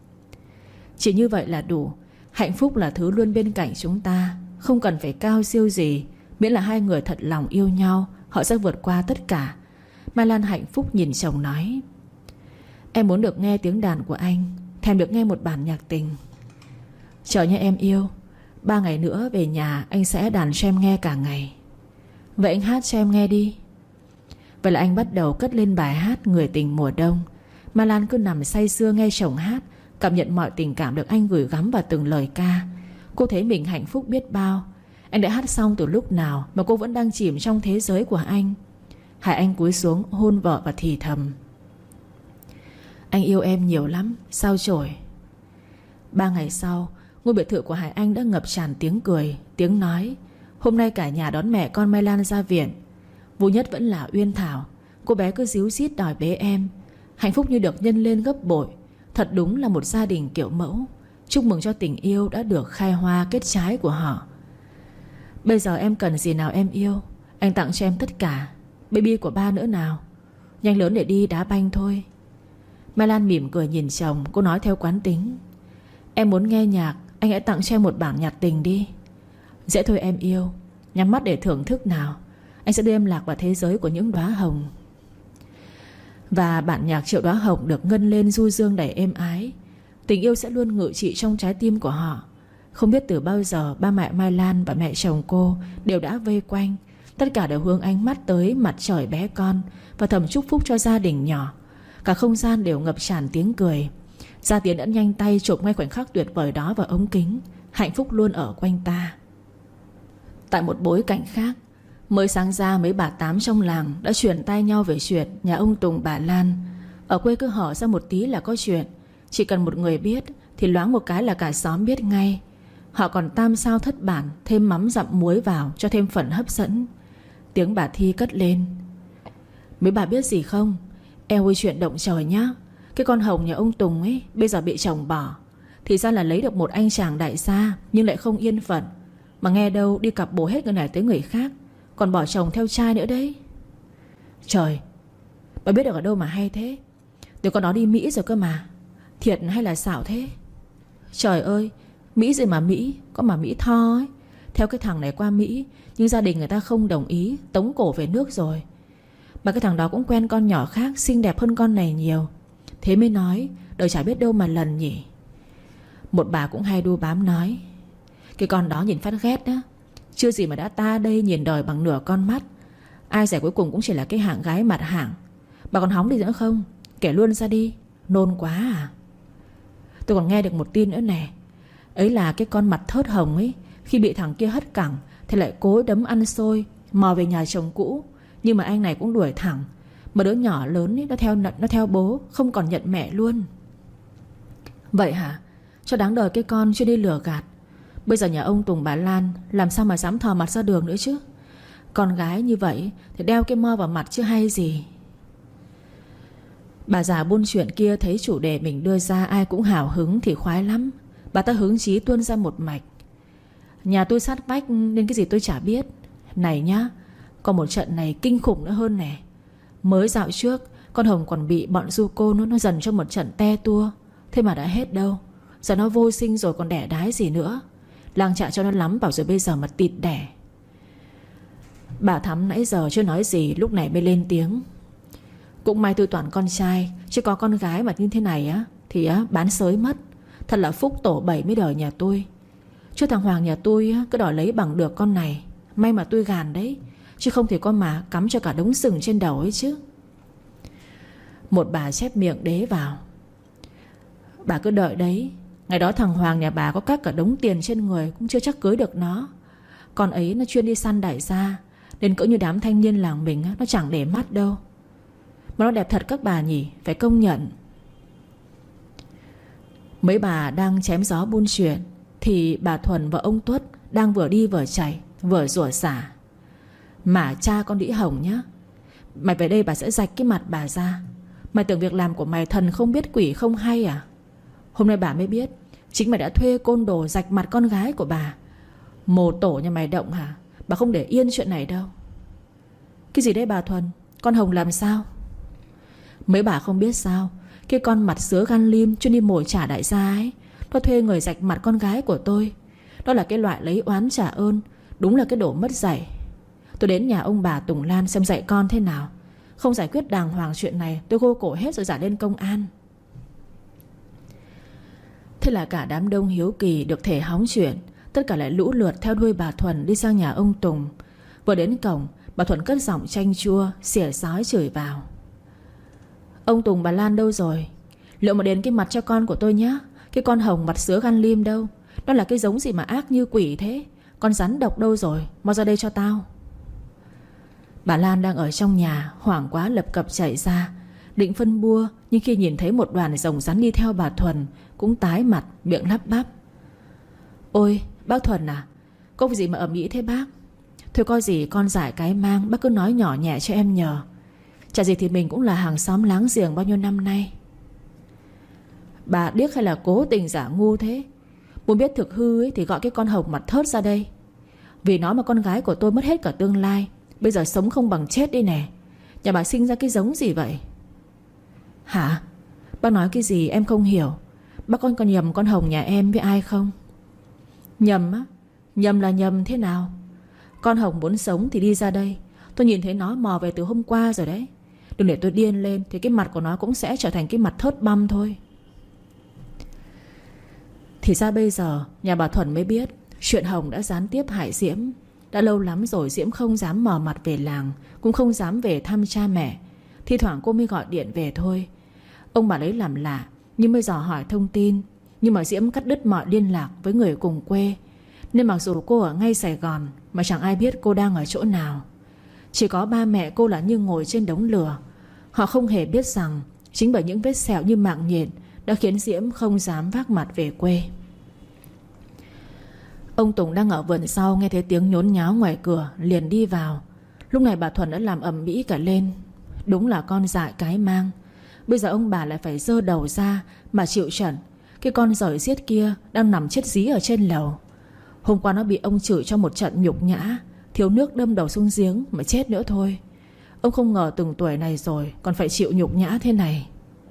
Chỉ như vậy là đủ. Hạnh phúc là thứ luôn bên cạnh chúng ta. Không cần phải cao siêu gì, miễn là hai người thật lòng yêu nhau, họ sẽ vượt qua tất cả. Mai Lan hạnh phúc nhìn chồng nói: em muốn được nghe tiếng đàn của anh, thèm được nghe một bản nhạc tình. Chờ nha em yêu. Ba ngày nữa về nhà anh sẽ đàn cho em nghe cả ngày. Vậy anh hát cho em nghe đi. Vậy là anh bắt đầu cất lên bài hát Người tình mùa đông. Mai Lan cứ nằm say sưa nghe chồng hát, cảm nhận mọi tình cảm được anh gửi gắm vào từng lời ca. Cô thấy mình hạnh phúc biết bao. Anh đã hát xong từ lúc nào mà cô vẫn đang chìm trong thế giới của anh. Hải Anh cúi xuống hôn vợ và thì thầm: anh yêu em nhiều lắm, sao chổi. Ba ngày sau, ngôi biệt thự của Hải Anh đã ngập tràn tiếng cười, tiếng nói. Hôm nay cả nhà đón mẹ con Mai Lan ra viện. Vui nhất vẫn là Uyên Thảo. Cô bé cứ díu dít đòi bế em. Hạnh phúc như được nhân lên gấp bội. Thật đúng là một gia đình kiểu mẫu. Chúc mừng cho tình yêu đã được khai hoa kết trái của họ. Bây giờ em cần gì nào em yêu? Anh tặng cho em tất cả. Baby của ba nữa nào. Nhanh lớn để đi đá banh thôi. Mai Lan mỉm cười nhìn chồng. Cô nói theo quán tính: em muốn nghe nhạc, anh hãy tặng cho em một bản nhạc tình đi. Dễ thôi em yêu. Nhắm mắt để thưởng thức nào. Anh sẽ đưa em lạc vào thế giới của những đóa hồng. Và bản nhạc Triệu Đóa Hồng được ngân lên du dương đầy êm ái. Tình yêu sẽ luôn ngự trị trong trái tim của họ. Không biết từ bao giờ ba mẹ Mai Lan và mẹ chồng cô đều đã vây quanh. Tất cả đều hướng ánh mắt tới mặt trời bé con và thầm chúc phúc cho gia đình nhỏ. Cả không gian đều ngập tràn tiếng cười. Gia Tiến đã nhanh tay chụp ngay khoảnh khắc tuyệt vời đó vào ống kính. Hạnh phúc luôn ở quanh ta. Tại một bối cảnh khác, mới sáng ra mấy bà tám trong làng đã truyền tai nhau về chuyện nhà ông Tùng bà Lan. Ở quê cứ hở ra một tí là có chuyện. Chỉ cần một người biết thì loáng một cái là cả xóm biết ngay. Họ còn tam sao thất bản, thêm mắm dặm muối vào cho thêm phần hấp dẫn. Tiếng bà Thi cất lên: mấy bà biết gì không? Eo ơi chuyện động trời nhá. Cái con Hồng nhà ông Tùng ấy bây giờ bị chồng bỏ. Thì ra là lấy được một anh chàng đại gia, nhưng lại không yên phận. Mà nghe đâu đi cặp bồ hết người này tới người khác, còn bỏ chồng theo trai nữa đấy. Trời, bà biết được ở đâu mà hay thế? Tụi con nó đi Mỹ rồi cơ mà. Thiệt hay là xạo thế? Trời ơi, Mỹ gì mà Mỹ, có mà Mỹ Tho ấy. Theo cái thằng này qua Mỹ, nhưng gia đình người ta không đồng ý, tống cổ về nước rồi. Mà cái thằng đó cũng quen con nhỏ khác xinh đẹp hơn con này nhiều. Thế mới nói đời chả biết đâu mà lần nhỉ. Một bà cũng hay đu bám nói cái con đó nhìn phát ghét đó. Chưa gì mà đã ta đây nhìn đời bằng nửa con mắt. Ai rẻ cuối cùng cũng chỉ là cái hạng gái mặt hạng. Bà còn hóng đi nữa không? Kể luôn ra đi. Nôn quá à. Tôi còn nghe được một tin nữa nè. Ấy là cái con mặt thớt Hồng ấy, khi bị thằng kia hất cẳng thì lại cố đấm ăn xôi, mò về nhà chồng cũ. Nhưng mà anh này cũng đuổi thẳng. Mà đứa nhỏ lớn ấy, nó theo nó theo bố, không còn nhận mẹ luôn. Vậy hả? Cho đáng đời cái con chưa đi lừa gạt. Bây giờ nhà ông Tùng bà Lan làm sao mà dám thò mặt ra đường nữa chứ. Con gái như vậy thì đeo cái mo vào mặt chứ hay gì. Bà già buôn chuyện kia thấy chủ đề mình đưa ra ai cũng hào hứng thì khoái lắm. Bà ta hứng chí tuôn ra một mạch. Nhà tôi sát vách nên cái gì tôi chả biết. Này nhá, còn một trận này kinh khủng nữa hơn nè. Mới dạo trước con Hồng còn bị bọn du cô nó, nó dần cho một trận te tua. Thế mà đã hết đâu. Giờ nó vô sinh rồi còn đẻ đái gì nữa. Lang chạ cho nó lắm bảo rồi bây giờ mà tịt đẻ. Bà Thắm nãy giờ chưa nói gì, lúc này mới lên tiếng. Cũng may tôi toàn con trai, chứ có con gái mà như thế này á thì á bán sới mất. Thật là phúc tổ bảy mươi đời nhà tôi. Chứ thằng Hoàng nhà tôi á, cứ đòi lấy bằng được con này. May mà tôi gàn đấy, chứ không thì con mà cắm cho cả đống sừng trên đầu ấy chứ. Một bà chép miệng đế vào. Bà cứ đợi đấy. Ngày đó thằng Hoàng nhà bà có cắt cả đống tiền trên người cũng chưa chắc cưới được nó. Con ấy nó chuyên đi săn đại gia, nên cỡ như đám thanh niên làng mình á, nó chẳng để mắt đâu. Mà nó đẹp thật các bà nhỉ, phải công nhận. Mấy bà đang chém gió buôn chuyện thì bà Thuần và ông Tuất đang vừa đi vừa chạy, vừa rủa xả. Mà cha con đĩ Hồng nhá, mày về đây bà sẽ rạch cái mặt bà ra. Mày tưởng việc làm của mày thần không biết quỷ không hay à? Hôm nay bà mới biết chính mày đã thuê côn đồ rạch mặt con gái của bà. Mồ tổ nhà mày động hả? Bà không để yên chuyện này đâu. Cái gì đấy bà Thuần? Con Hồng làm sao? Mấy bà không biết sao, cái con mặt sứa gan lim chuyên đi mồi trả đại gia ấy, nó thuê người rạch mặt con gái của tôi. Đó là cái loại lấy oán trả ơn. Đúng là cái đồ mất dạy. Tôi đến nhà ông bà Tùng Lan xem dạy con thế nào. Không giải quyết đàng hoàng chuyện này, tôi gô cổ hết rồi giả lên công an. Thế là cả đám đông hiếu kỳ được thể hóng chuyện. Tất cả lại lũ lượt theo đuôi bà Thuần đi sang nhà ông Tùng. Vừa đến cổng, bà Thuần cất giọng chanh chua, xỉa xói chửi vào. Ông Tùng bà Lan đâu rồi? Liệu mà đến cái mặt cho con của tôi nhá. Cái con Hồng mặt sứa gan lim đâu? Đó là cái giống gì mà ác như quỷ thế? Con rắn độc đâu rồi? Mau ra đây cho tao. Bà Lan đang ở trong nhà, hoảng quá lập cập chạy ra, định phân bua. Nhưng khi nhìn thấy một đoàn rồng rắn đi theo bà Thuần, cũng tái mặt, miệng lắp bắp. Ôi bác Thuần à, có gì mà ầm ĩ thế bác? Thôi có gì con giải cái mang, bác cứ nói nhỏ nhẹ cho em nhờ. Chả gì thì mình cũng là hàng xóm láng giềng bao nhiêu năm nay. Bà điếc hay là cố tình giả ngu thế? Muốn biết thực hư ấy, thì gọi cái con Hồng mặt thớt ra đây. Vì nó mà con gái của tôi mất hết cả tương lai. Bây giờ sống không bằng chết đi nè. Nhà bà sinh ra cái giống gì vậy? Hả? Bác nói cái gì em không hiểu. Bác con còn nhầm con Hồng nhà em với ai không? Nhầm á? Nhầm là nhầm thế nào? Con Hồng muốn sống thì đi ra đây. Tôi nhìn thấy nó mò về từ hôm qua rồi đấy. Đừng để tôi điên lên thì cái mặt của nó cũng sẽ trở thành cái mặt thớt băm thôi. Thì ra bây giờ nhà bà Thuần mới biết chuyện Hồng đã gián tiếp hại Diễm. Đã lâu lắm rồi Diễm không dám mò mặt về làng, cũng không dám về thăm cha mẹ. Thi thoảng cô mới gọi điện về thôi. Ông bà lấy làm lạ, nhưng mới dò hỏi thông tin. Nhưng mà Diễm cắt đứt mọi liên lạc với người cùng quê. Nên mặc dù cô ở ngay Sài Gòn mà chẳng ai biết cô đang ở chỗ nào. Chỉ có ba mẹ cô là như ngồi trên đống lửa. Họ không hề biết rằng chính bởi những vết sẹo như mạng nhện đã khiến Diễm không dám vác mặt về quê. Ông Tùng đang ở vườn sau, nghe thấy tiếng nhốn nháo ngoài cửa liền đi vào. Lúc này bà Thuần đã làm ầm ĩ cả lên. Đúng là con dại cái mang. Bây giờ ông bà lại phải giơ đầu ra mà chịu trận cái con giời giết kia đang nằm chết dí ở trên lầu. Hôm qua nó bị ông chửi cho một trận nhục nhã, thiếu nước đâm đầu xuống giếng mà chết nữa thôi. Ông không ngờ từng tuổi này rồi còn phải chịu nhục nhã thế này.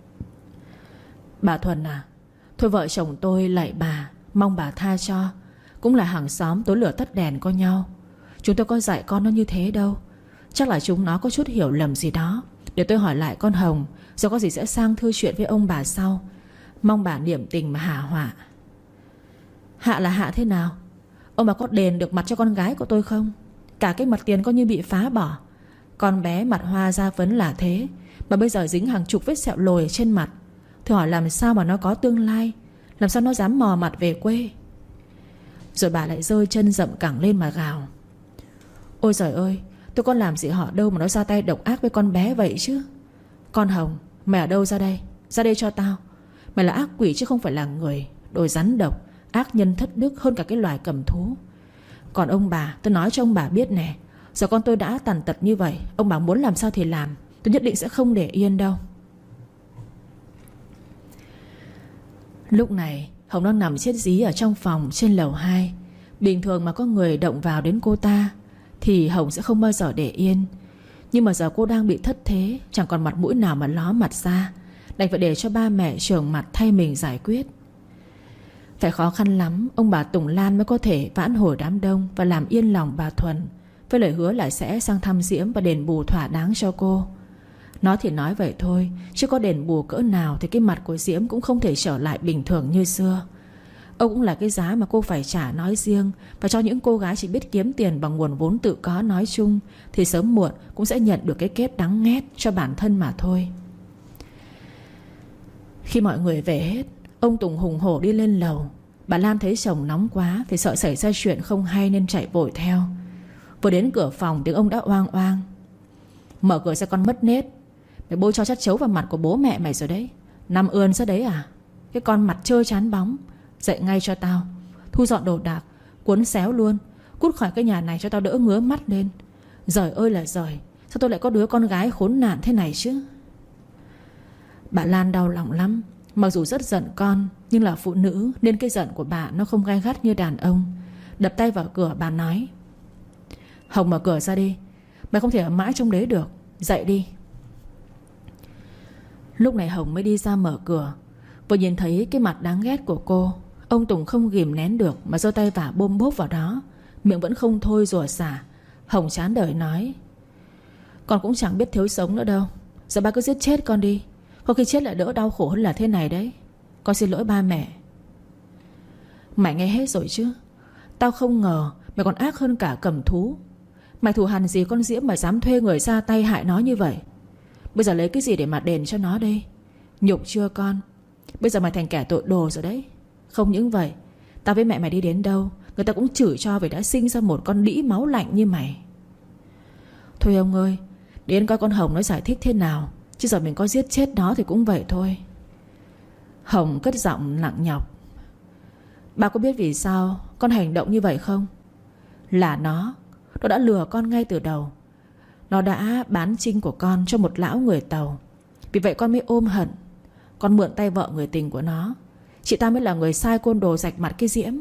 Bà Thuần à, thôi vợ chồng tôi lạy bà, mong bà tha cho. Cũng là hàng xóm tối lửa tắt đèn có nhau. Chúng tôi có dạy con nó như thế đâu. Chắc là chúng nó có chút hiểu lầm gì đó. Để tôi hỏi lại con Hồng, rồi có gì sẽ sang thư chuyện với ông bà sau. Mong bà niệm tình mà hạ họa. Hạ là hạ thế nào? Ông bà có đền được mặt cho con gái của tôi không? Cả cái mặt tiền coi như bị phá bỏ. Con bé mặt hoa da phấn là thế, mà bây giờ dính hàng chục vết sẹo lồi trên mặt. Tôi hỏi làm sao mà nó có tương lai, làm sao nó dám mò mặt về quê. Rồi bà lại giơ chân dậm cẳng lên mà gào: Ôi giời ơi, tôi có làm gì họ đâu mà nó ra tay độc ác với con bé vậy chứ. Con Hồng, mày ở đâu ra đây? Ra đây cho tao. Mày là ác quỷ chứ không phải là người. Đồ rắn độc, ác nhân thất đức hơn cả cái loài cầm thú. Còn ông bà, tôi nói cho ông bà biết nè, giờ con tôi đã tàn tật như vậy, ông bà muốn làm sao thì làm. Tôi nhất định sẽ không để yên đâu. Lúc này Hồng đang nằm chết dí ở trong phòng trên lầu hai. Bình thường mà có người động vào đến cô ta thì Hồng sẽ không bao giờ để yên. Nhưng mà giờ cô đang bị thất thế, chẳng còn mặt mũi nào mà ló mặt ra, đành phải để cho ba mẹ trưởng mặt thay mình giải quyết. Phải khó khăn lắm ông bà Tùng Lan mới có thể vãn hồi đám đông và làm yên lòng bà Thuần, với lời hứa là sẽ sang thăm Diễm và đền bù thỏa đáng cho cô. Nói thì nói vậy thôi, chứ có đền bù cỡ nào thì cái mặt của Diễm cũng không thể trở lại bình thường như xưa. Âu cũng là cái giá mà cô phải trả nói riêng. Và cho những cô gái chỉ biết kiếm tiền bằng nguồn vốn tự có nói chung, thì sớm muộn cũng sẽ nhận được cái kết đắng nghét cho bản thân mà thôi. Khi mọi người về hết, ông Tùng hùng hổ đi lên lầu. Bà Lan thấy chồng nóng quá thì sợ xảy ra chuyện không hay nên chạy vội theo. Vừa đến cửa phòng tiếng ông đã oang oang: Mở cửa cho con mất nết. Mày bôi cho chất chấu vào mặt của bố mẹ mày rồi đấy. Nằm ươn ra đấy à? Cái con mặt trơ chán bóng. Dậy ngay cho tao. Thu dọn đồ đạc, cuốn xéo luôn. Cút khỏi cái nhà này cho tao đỡ ngứa mắt lên. Giời ơi là giời, sao tôi lại có đứa con gái khốn nạn thế này chứ. Bà Lan đau lòng lắm. Mặc dù rất giận con, nhưng là phụ nữ nên cái giận của bà nó không gay gắt như đàn ông. Đập tay vào cửa bà nói: Hồng, mở cửa ra đi. Mày không thể ở mãi trong đấy được. Dậy đi. Lúc này Hồng mới đi ra mở cửa. Vừa nhìn thấy cái mặt đáng ghét của cô, ông Tùng không ghìm nén được mà giơ tay vả bôm bốp vào đó. Miệng vẫn không thôi rủa xả. Hồng chán đời nói: Con cũng chẳng biết thiếu sống nữa đâu. Giờ ba cứ giết chết con đi. Có khi chết lại đỡ đau khổ hơn là thế này đấy. Con xin lỗi ba mẹ. Mày nghe hết rồi chứ. Tao không ngờ mày còn ác hơn cả cầm thú. Mày thù hằn gì con Diễm mà dám thuê người ra tay hại nó như vậy? Bây giờ lấy cái gì để mà đền cho nó đây? Nhục chưa con? Bây giờ mày thành kẻ tội đồ rồi đấy. Không những vậy, tao với mẹ mày đi đến đâu người ta cũng chửi cho vì đã sinh ra một con đĩ máu lạnh như mày. Thôi ông ơi, đến coi con Hồng nó giải thích thế nào. Chứ giờ mình có giết chết nó thì cũng vậy thôi. Hồng cất giọng nặng nhọc: Bà có biết vì sao con hành động như vậy không? Là nó Nó đã lừa con ngay từ đầu. Nó đã bán trinh của con cho một lão người Tàu. Vì vậy con mới ôm hận. Con mượn tay vợ người tình của nó. Chị ta mới là người sai côn đồ rạch mặt cái Diễm.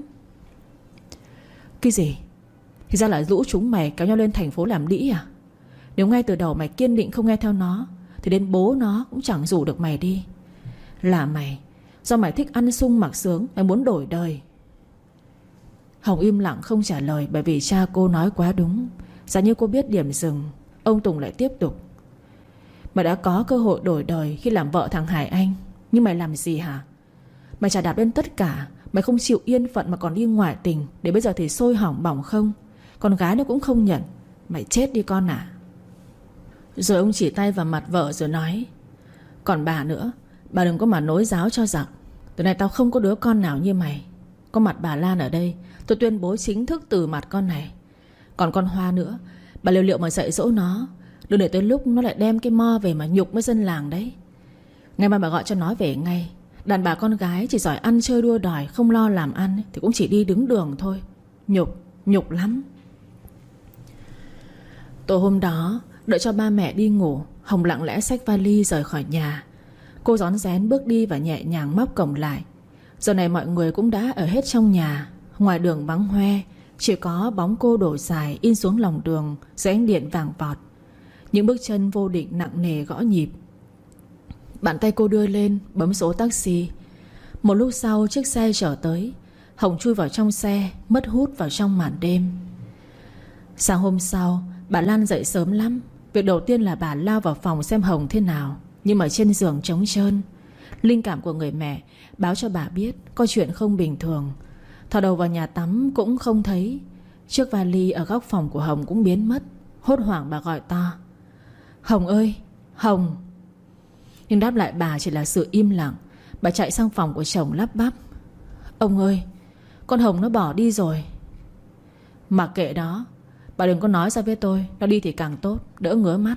Cái gì? Thì ra là lũ chúng mày kéo nhau lên thành phố làm đĩ à? Nếu ngay từ đầu mày kiên định không nghe theo nó thì đến bố nó cũng chẳng rủ được mày đi. Là mày, do mày thích ăn sung mặc sướng, mày muốn đổi đời. Hồng im lặng không trả lời, bởi vì cha cô nói quá đúng. Giả như cô biết điểm dừng, ông Tùng lại tiếp tục: Mày đã có cơ hội đổi đời khi làm vợ thằng Hải Anh, nhưng mày làm gì hả? Mày trả đạp lên tất cả. Mày không chịu yên phận mà còn đi ngoại tình. Để bây giờ thì sôi hỏng bỏng không. Con gái nó cũng không nhận. Mày chết đi con à. Rồi ông chỉ tay vào mặt vợ rồi nói: Còn bà nữa, bà đừng có mà nối giáo cho giặc. Từ nay tao không có đứa con nào như mày. Có mặt bà Lan ở đây, tôi tuyên bố chính thức từ mặt con này. Còn con Hoa nữa, bà liều liệu mà dạy dỗ nó. Đừng để tới lúc nó lại đem cái mo về mà nhục với dân làng đấy. Ngày mai bà gọi cho nó về ngay. Đàn bà con gái chỉ giỏi ăn chơi đua đòi, không lo làm ăn thì cũng chỉ đi đứng đường thôi. Nhục, nhục lắm. Tối hôm đó, đợi cho ba mẹ đi ngủ, Hồng lặng lẽ xách vali rời khỏi nhà. Cô rón rén bước đi và nhẹ nhàng móc cổng lại. Giờ này mọi người cũng đã ở hết trong nhà. Ngoài đường vắng hoe, chỉ có bóng cô đổ dài in xuống lòng đường dưới ánh điện vàng vọt. Những bước chân vô định nặng nề gõ nhịp. Bàn tay cô đưa lên bấm số taxi. Một lúc sau chiếc xe chở tới. Hồng chui vào trong xe, mất hút vào trong màn đêm. Sáng hôm sau, bà Lan dậy sớm lắm. Việc đầu tiên là bà lao vào phòng xem Hồng thế nào. Nhưng mà trên giường trống trơn. Linh cảm của người mẹ báo cho bà biết có chuyện không bình thường. Thò đầu vào nhà tắm cũng không thấy. Chiếc vali ở góc phòng của Hồng cũng biến mất. Hốt hoảng bà gọi to: Hồng ơi, Hồng. Nhưng đáp lại bà chỉ là sự im lặng. Bà chạy sang phòng của chồng lắp bắp: Ông ơi, con Hồng nó bỏ đi rồi. Mặc kệ đó, bà đừng có nói ra với tôi. Nó đi thì càng tốt, đỡ ngứa mắt.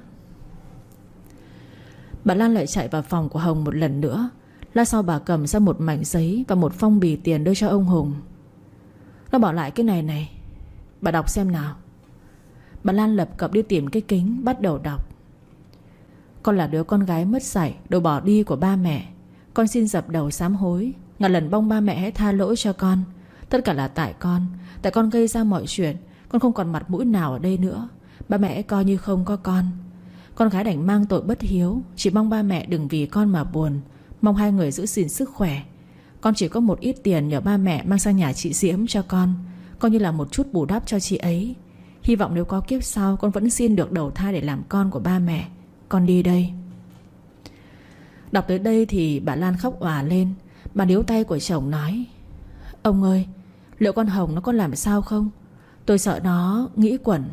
Bà Lan lại chạy vào phòng của Hồng một lần nữa. Lát sau bà cầm ra một mảnh giấy và một phong bì tiền đưa cho ông Hùng. Nó bỏ lại cái này này, bà đọc xem nào. Bà Lan lập cập đi tìm cái kính, bắt đầu đọc: Con là đứa con gái mất dạy, đồ bỏ đi của ba mẹ. Con xin dập đầu sám hối. Ngàn lần mong ba mẹ hãy tha lỗi cho con. Tất cả là tại con. Tại con gây ra mọi chuyện. Con không còn mặt mũi nào ở đây nữa. Ba mẹ coi như không có con. Con gái đành mang tội bất hiếu. Chỉ mong ba mẹ đừng vì con mà buồn. Mong hai người giữ gìn sức khỏe. Con chỉ có một ít tiền nhờ ba mẹ mang sang nhà chị Diễm cho con, coi như là một chút bù đắp cho chị ấy. Hy vọng nếu có kiếp sau con vẫn xin được đầu thai để làm con của ba mẹ. Con đi đây. Đọc tới đây thì bà Lan khóc òa lên. Bà níu tay của chồng nói: Ông ơi, liệu con Hồng nó có làm sao không? Tôi sợ nó nghĩ quẩn.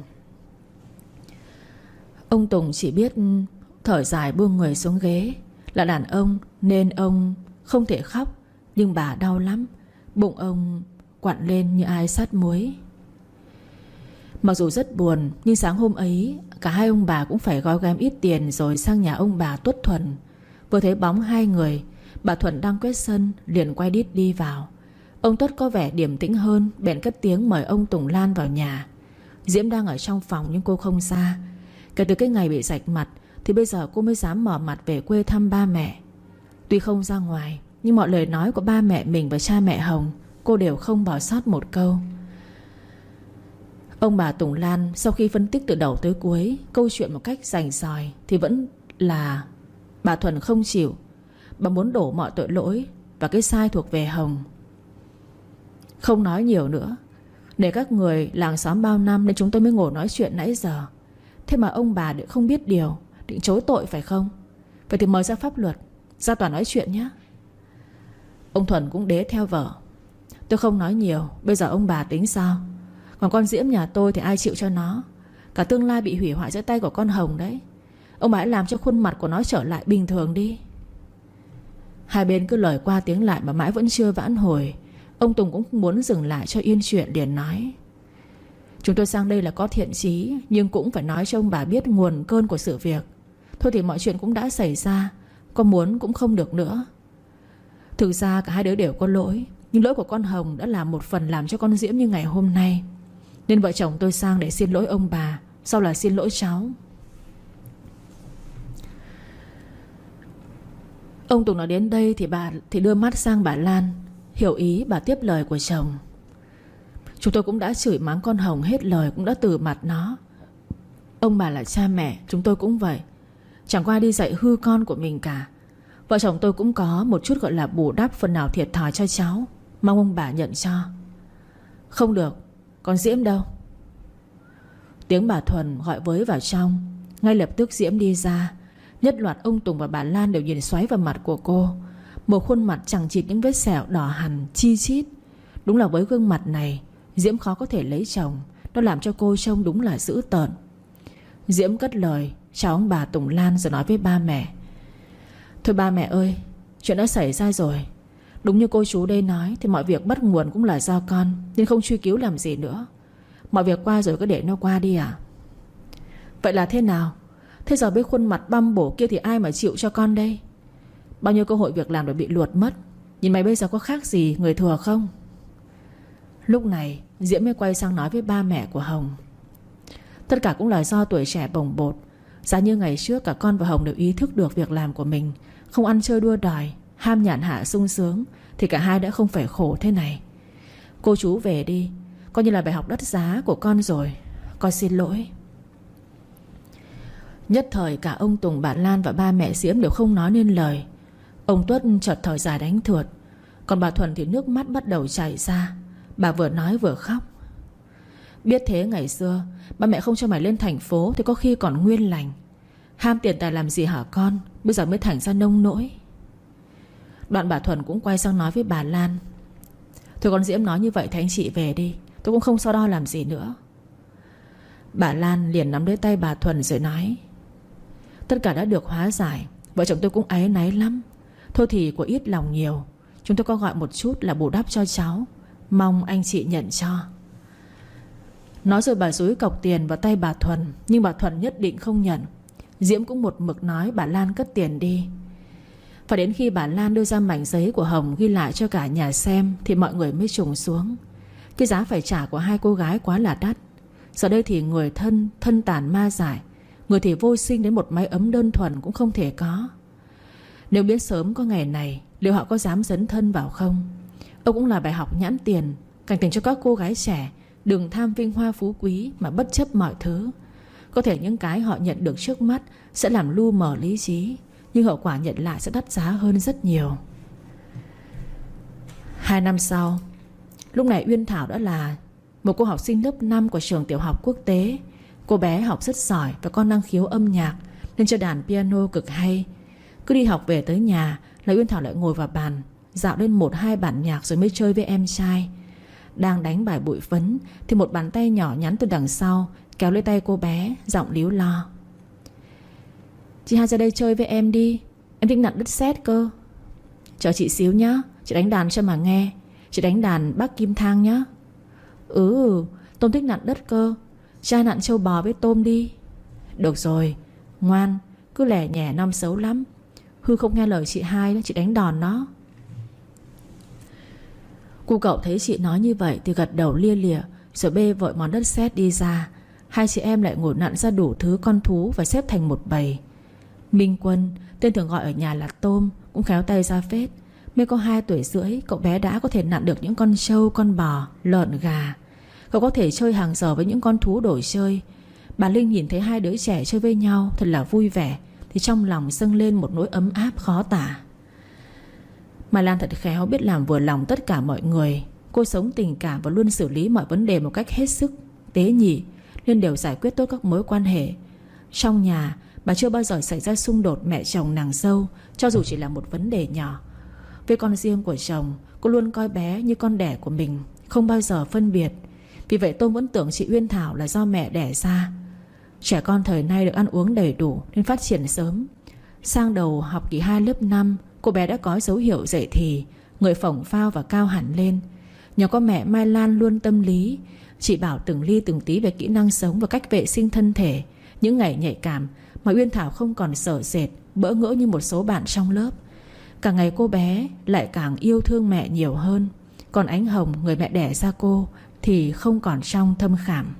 Ông Tùng chỉ biết thở dài buông người xuống ghế. Là đàn ông nên ông không thể khóc. Nhưng bà đau lắm. Bụng ông quặn lên như ai sát muối. Mặc dù rất buồn, nhưng sáng hôm ấy cả hai ông bà cũng phải gói ghém ít tiền rồi sang nhà ông bà Tuất Thuần. Vừa thấy bóng hai người, bà Thuần đang quét sân liền quay đít đi vào. Ông Tuất có vẻ điềm tĩnh hơn, bèn cất tiếng mời ông Tùng Lan vào nhà. Diễm đang ở trong phòng nhưng cô không ra. Kể từ cái ngày bị rạch mặt thì bây giờ cô mới dám mở mặt về quê thăm ba mẹ. Tuy không ra ngoài, nhưng mọi lời nói của ba mẹ mình và cha mẹ Hồng cô đều không bỏ sót một câu. Ông bà Tùng Lan sau khi phân tích từ đầu tới cuối câu chuyện một cách rành ròi thì vẫn là bà Thuần không chịu. Bà muốn đổ mọi tội lỗi và cái sai thuộc về Hồng. Không nói nhiều nữa, để các người làng xóm bao năm nên chúng tôi mới ngồi nói chuyện nãy giờ. Thế mà ông bà định không biết điều, định chối tội phải không? Vậy thì mời ra pháp luật, ra tòa nói chuyện nhé. Ông Thuần cũng đế theo vợ: Tôi không nói nhiều, bây giờ ông bà tính sao? Còn con Diễm nhà tôi thì ai chịu cho nó? Cả tương lai bị hủy hoại dưới tay của con Hồng đấy. Ông bà hãy làm cho khuôn mặt của nó trở lại bình thường đi. Hai bên cứ lời qua tiếng lại mà mãi vẫn chưa vãn hồi. Ông Tùng cũng muốn dừng lại cho yên chuyện, liền nói: Chúng tôi sang đây là có thiện chí, nhưng cũng phải nói cho ông bà biết nguồn cơn của sự việc. Thôi thì mọi chuyện cũng đã xảy ra, có muốn cũng không được nữa. Thực ra cả hai đứa đều có lỗi, nhưng lỗi của con Hồng đã là một phần làm cho con Diễm như ngày hôm nay. Nên vợ chồng tôi sang để xin lỗi ông bà, sau là xin lỗi cháu. Ông Tùng nói đến đây thì bà thì đưa mắt sang bà Lan. Hiểu ý, bà tiếp lời của chồng: Chúng tôi cũng đã chửi mắng con Hồng hết lời, cũng đã từ mặt nó. Ông bà là cha mẹ, chúng tôi cũng vậy. Chẳng có ai đi dạy hư con của mình cả. Vợ chồng tôi cũng có một chút gọi là bù đắp phần nào thiệt thòi cho cháu. Mong ông bà nhận cho. Không được, còn Diễm đâu? Tiếng bà Thuần gọi với vào trong. Ngay lập tức Diễm đi ra. Nhất loạt ông Tùng và bà Lan đều nhìn xoáy vào mặt của cô. Một khuôn mặt chằng chịt những vết sẹo đỏ hằn chi chít. Đúng là với gương mặt này Diễm khó có thể lấy chồng. Nó làm cho cô trông đúng là dữ tợn. Diễm cất lời chào ông bà Tùng Lan rồi nói với ba mẹ: Thôi ba mẹ ơi, chuyện đã xảy ra rồi. Đúng như cô chú đây nói thì mọi việc bắt nguồn cũng là do con, nên không truy cứu làm gì nữa. Mọi việc qua rồi cứ để nó qua đi à? Vậy là thế nào? Thế giờ với khuôn mặt băm bổ kia thì ai mà chịu cho con đây? Bao nhiêu cơ hội việc làm đều bị luột mất. Nhìn mày bây giờ có khác gì người thừa không? Lúc này Diễm mới quay sang nói với ba mẹ của Hồng: Tất cả cũng là do tuổi trẻ bồng bột. Giá như ngày trước cả con và Hồng đều ý thức được việc làm của mình, không ăn chơi đua đòi, ham nhàn hạ sung sướng, thì cả hai đã không phải khổ thế này. Cô chú về đi, coi như là bài học đắt giá của con rồi. Con xin lỗi. Nhất thời cả ông Tùng, bà Lan và ba mẹ Diễm đều không nói nên lời. Ông Tuất chợt thở dài đánh thượt, còn bà Thuần thì nước mắt bắt đầu chảy ra. Bà vừa nói vừa khóc. Biết thế ngày xưa ba mẹ không cho mày lên thành phố thì có khi còn nguyên lành. Ham tiền tài làm gì hả con, bây giờ mới thành ra nông nỗi. Đoạn bà Thuần cũng quay sang nói với bà Lan: Thôi con Diễm nói như vậy thì anh chị về đi, tôi cũng không so đo làm gì nữa. Bà Lan liền nắm lấy tay bà Thuần rồi nói: Tất cả đã được hóa giải, vợ chồng tôi cũng áy náy lắm. Thôi thì của ít lòng nhiều, chúng tôi có gọi một chút là bù đắp cho cháu, mong anh chị nhận cho. Nói rồi bà dúi cọc tiền vào tay bà Thuần, nhưng bà Thuần nhất định không nhận. Diễm cũng một mực nói bà Lan cất tiền đi. Và đến khi bà Lan đưa ra mảnh giấy của Hồng ghi lại cho cả nhà xem thì mọi người mới trùng xuống. Cái giá phải trả của hai cô gái quá là đắt. Giờ đây thì người thân, thân tàn ma dại, người thì vô sinh đến một mái ấm đơn thuần cũng không thể có. Nếu biết sớm có ngày này, liệu họ có dám dấn thân vào không? Ông cũng là bài học nhãn tiền, cảnh tỉnh cho các cô gái trẻ đừng tham vinh hoa phú quý mà bất chấp mọi thứ. Có thể những cái họ nhận được trước mắt sẽ làm lu mờ lý trí, nhưng hậu quả nhận lại sẽ đắt giá hơn rất nhiều. Hai năm sau, lúc này Uyên Thảo đã là một cô học sinh lớp năm của trường tiểu học quốc tế. Cô bé học rất giỏi và có năng khiếu âm nhạc nên chơi đàn piano cực hay. Cứ đi học về tới nhà là Uyên Thảo lại ngồi vào bàn dạo lên một hai bản nhạc rồi mới chơi với em trai. Đang đánh bài bụi phấn thì một bàn tay nhỏ nhắn từ đằng sau kéo lấy tay cô bé, giọng líu lo: Chị hai ra đây chơi với em đi, em thích nặn đất sét cơ. Chờ chị xíu nhá, chị đánh đàn cho mà nghe. Chị đánh đàn Bắc Kim Thang nhá. Ừ, Tôm thích nặn đất cơ, cha nặn trâu bò với Tôm đi. Được rồi, ngoan, cứ lẻ nhẻ năm xấu lắm. Hư không nghe lời chị hai, chị đánh đòn nó. Cô cậu thấy chị nói như vậy thì gật đầu lia lịa, rồi bê vội món đất sét đi ra. Hai chị em lại ngồi nặn ra đủ thứ con thú và xếp thành một bầy. Minh Quân, tên thường gọi ở nhà là Tôm, cũng khéo tay ra phết. Mới có hai tuổi rưỡi, cậu bé đã có thể nặn được những con trâu, con bò, lợn, gà. Cậu có thể chơi hàng giờ với những con thú đồ chơi. Bà Linh nhìn thấy hai đứa trẻ chơi với nhau thật là vui vẻ, thì trong lòng dâng lên một nỗi ấm áp khó tả. Mai Lan thật khéo, biết làm vừa lòng tất cả mọi người. Cô sống tình cảm và luôn xử lý mọi vấn đề một cách hết sức tế nhị, nên đều giải quyết tốt các mối quan hệ. Trong nhà, bà chưa bao giờ xảy ra xung đột mẹ chồng nàng dâu, cho dù chỉ là một vấn đề nhỏ. Với con riêng của chồng, cô luôn coi bé như con đẻ của mình, không bao giờ phân biệt. Vì vậy tôi vẫn tưởng chị Uyên Thảo là do mẹ đẻ ra. Trẻ con thời nay được ăn uống đầy đủ nên phát triển sớm. Sang đầu học kỳ hai lớp năm, cô bé đã có dấu hiệu dậy thì, người phồng phao và cao hẳn lên. Nhờ có mẹ Mai Lan luôn tâm lý, chị bảo từng ly từng tí về kỹ năng sống và cách vệ sinh thân thể. Những ngày nhạy cảm mà Uyên Thảo không còn sợ sệt, bỡ ngỡ như một số bạn trong lớp. Càng ngày cô bé lại càng yêu thương mẹ nhiều hơn. Còn Ánh Hồng, người mẹ đẻ ra cô, thì không còn trong thâm khảm.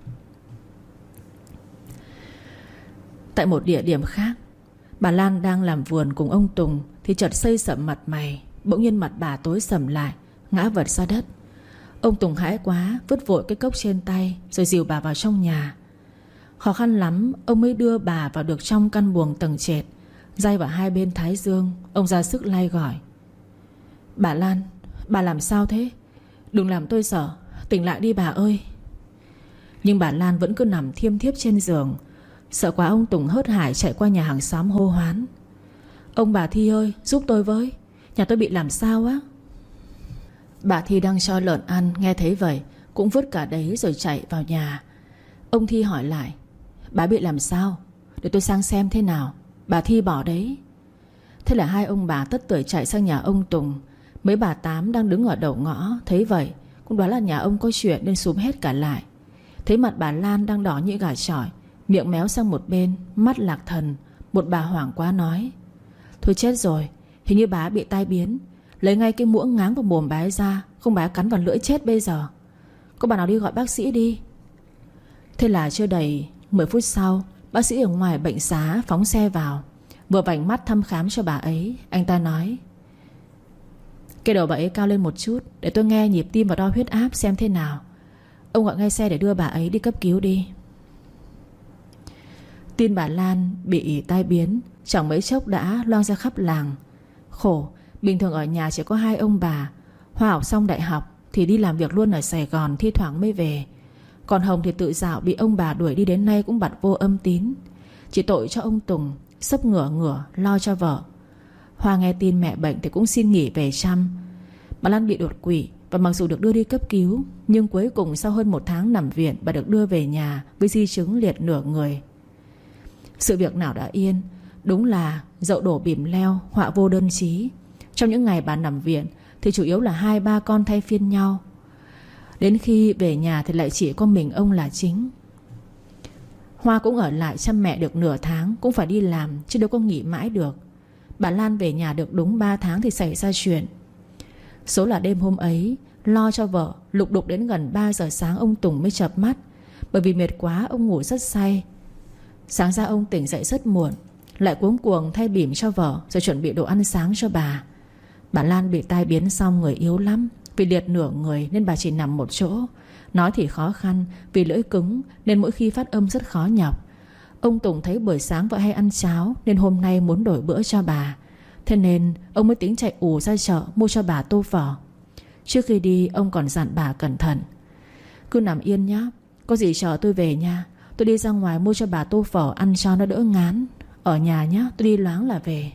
Tại một địa điểm khác, bà Lan đang làm vườn cùng ông Tùng thì chợt xây sẩm mặt mày. Bỗng nhiên mặt bà tối sầm lại, ngã vật ra đất. Ông Tùng hãi quá, vứt vội cái cốc trên tay rồi dìu bà vào trong nhà. Khó khăn lắm ông mới đưa bà vào được trong căn buồng tầng trệt. Day vào hai bên thái dương, ông ra sức lay gọi: Bà Lan, bà làm sao thế? Đừng làm tôi sợ, tỉnh lại đi bà ơi. Nhưng bà Lan vẫn cứ nằm thiêm thiếp trên giường. Sợ quá ông Tùng hớt hải chạy qua nhà hàng xóm hô hoán: Ông bà Thi ơi, giúp tôi với, nhà tôi bị làm sao á. Bà Thi đang cho lợn ăn, nghe thấy vậy cũng vứt cả đấy rồi chạy vào nhà. Ông Thi hỏi lại: Bà bị làm sao? Để tôi sang xem thế nào. Bà Thi bỏ đấy. Thế là hai ông bà tất tưởi chạy sang nhà ông Tùng. Mấy bà Tám đang đứng ở đầu ngõ thấy vậy cũng đoán là nhà ông có chuyện nên xúm hết cả lại. Thấy mặt bà Lan đang đỏ như gà chọi, miệng méo sang một bên, mắt lạc thần. Một bà hoảng quá nói: Thôi chết rồi, hình như bà bị tai biến. Lấy ngay cái muỗng ngáng vào mồm bà ấy ra, không bà ấy cắn vào lưỡi chết bây giờ. Có bà nào đi gọi bác sĩ đi. Thế là chưa đầy mười phút sau, bác sĩ ở ngoài bệnh xá phóng xe vào. Vừa vành mắt thăm khám cho bà ấy, anh ta nói: cái đầu bà ấy cao lên một chút, để tôi nghe nhịp tim và đo huyết áp xem thế nào. Ông gọi ngay xe để đưa bà ấy đi cấp cứu đi. Tin bà Lan bị tai biến chẳng mấy chốc đã loang ra khắp làng. Khổ, bình thường ở nhà chỉ có hai ông bà. Hoa học xong đại học thì đi làm việc luôn ở Sài Gòn, thi thoảng mới về. Còn Hồng thì tự dạo bị ông bà đuổi đi đến nay cũng bặt vô âm tín. Chỉ tội cho ông Tùng, sấp ngửa ngửa lo cho vợ. Hoa nghe tin mẹ bệnh thì cũng xin nghỉ về chăm. Bà Lan bị đột quỵ, và mặc dù được đưa đi cấp cứu, nhưng cuối cùng sau hơn một tháng nằm viện, bà được đưa về nhà với di chứng liệt nửa người. Sự việc nào đã yên, đúng là dậu đổ bìm leo, họa vô đơn chí. Trong những ngày bà nằm viện thì chủ yếu là hai ba con thay phiên nhau. Đến khi về nhà thì lại chỉ có mình ông là chính. Hoa cũng ở lại chăm mẹ được nửa tháng, cũng phải đi làm chứ đâu có nghỉ mãi được. Bà Lan về nhà được đúng ba tháng thì xảy ra chuyện. Số là đêm hôm ấy, lo cho vợ, lục đục đến gần ba giờ sáng ông Tùng mới chợp mắt. Bởi vì mệt quá ông ngủ rất say. Sáng ra ông tỉnh dậy rất muộn, lại cuống cuồng thay bỉm cho vợ, rồi chuẩn bị đồ ăn sáng cho bà. Bà Lan bị tai biến xong người yếu lắm. Vì liệt nửa người nên bà chỉ nằm một chỗ. Nói thì khó khăn, vì lưỡi cứng nên mỗi khi phát âm rất khó nhọc. Ông Tùng thấy buổi sáng vợ hay ăn cháo, nên hôm nay muốn đổi bữa cho bà. Thế nên ông mới tính chạy ù ra chợ mua cho bà tô phở. Trước khi đi ông còn dặn bà cẩn thận: cứ nằm yên nhá, có gì chờ tôi về nha. Tôi đi ra ngoài mua cho bà tô phở ăn cho nó đỡ ngán. Ở nhà nhá, tôi đi loáng là về.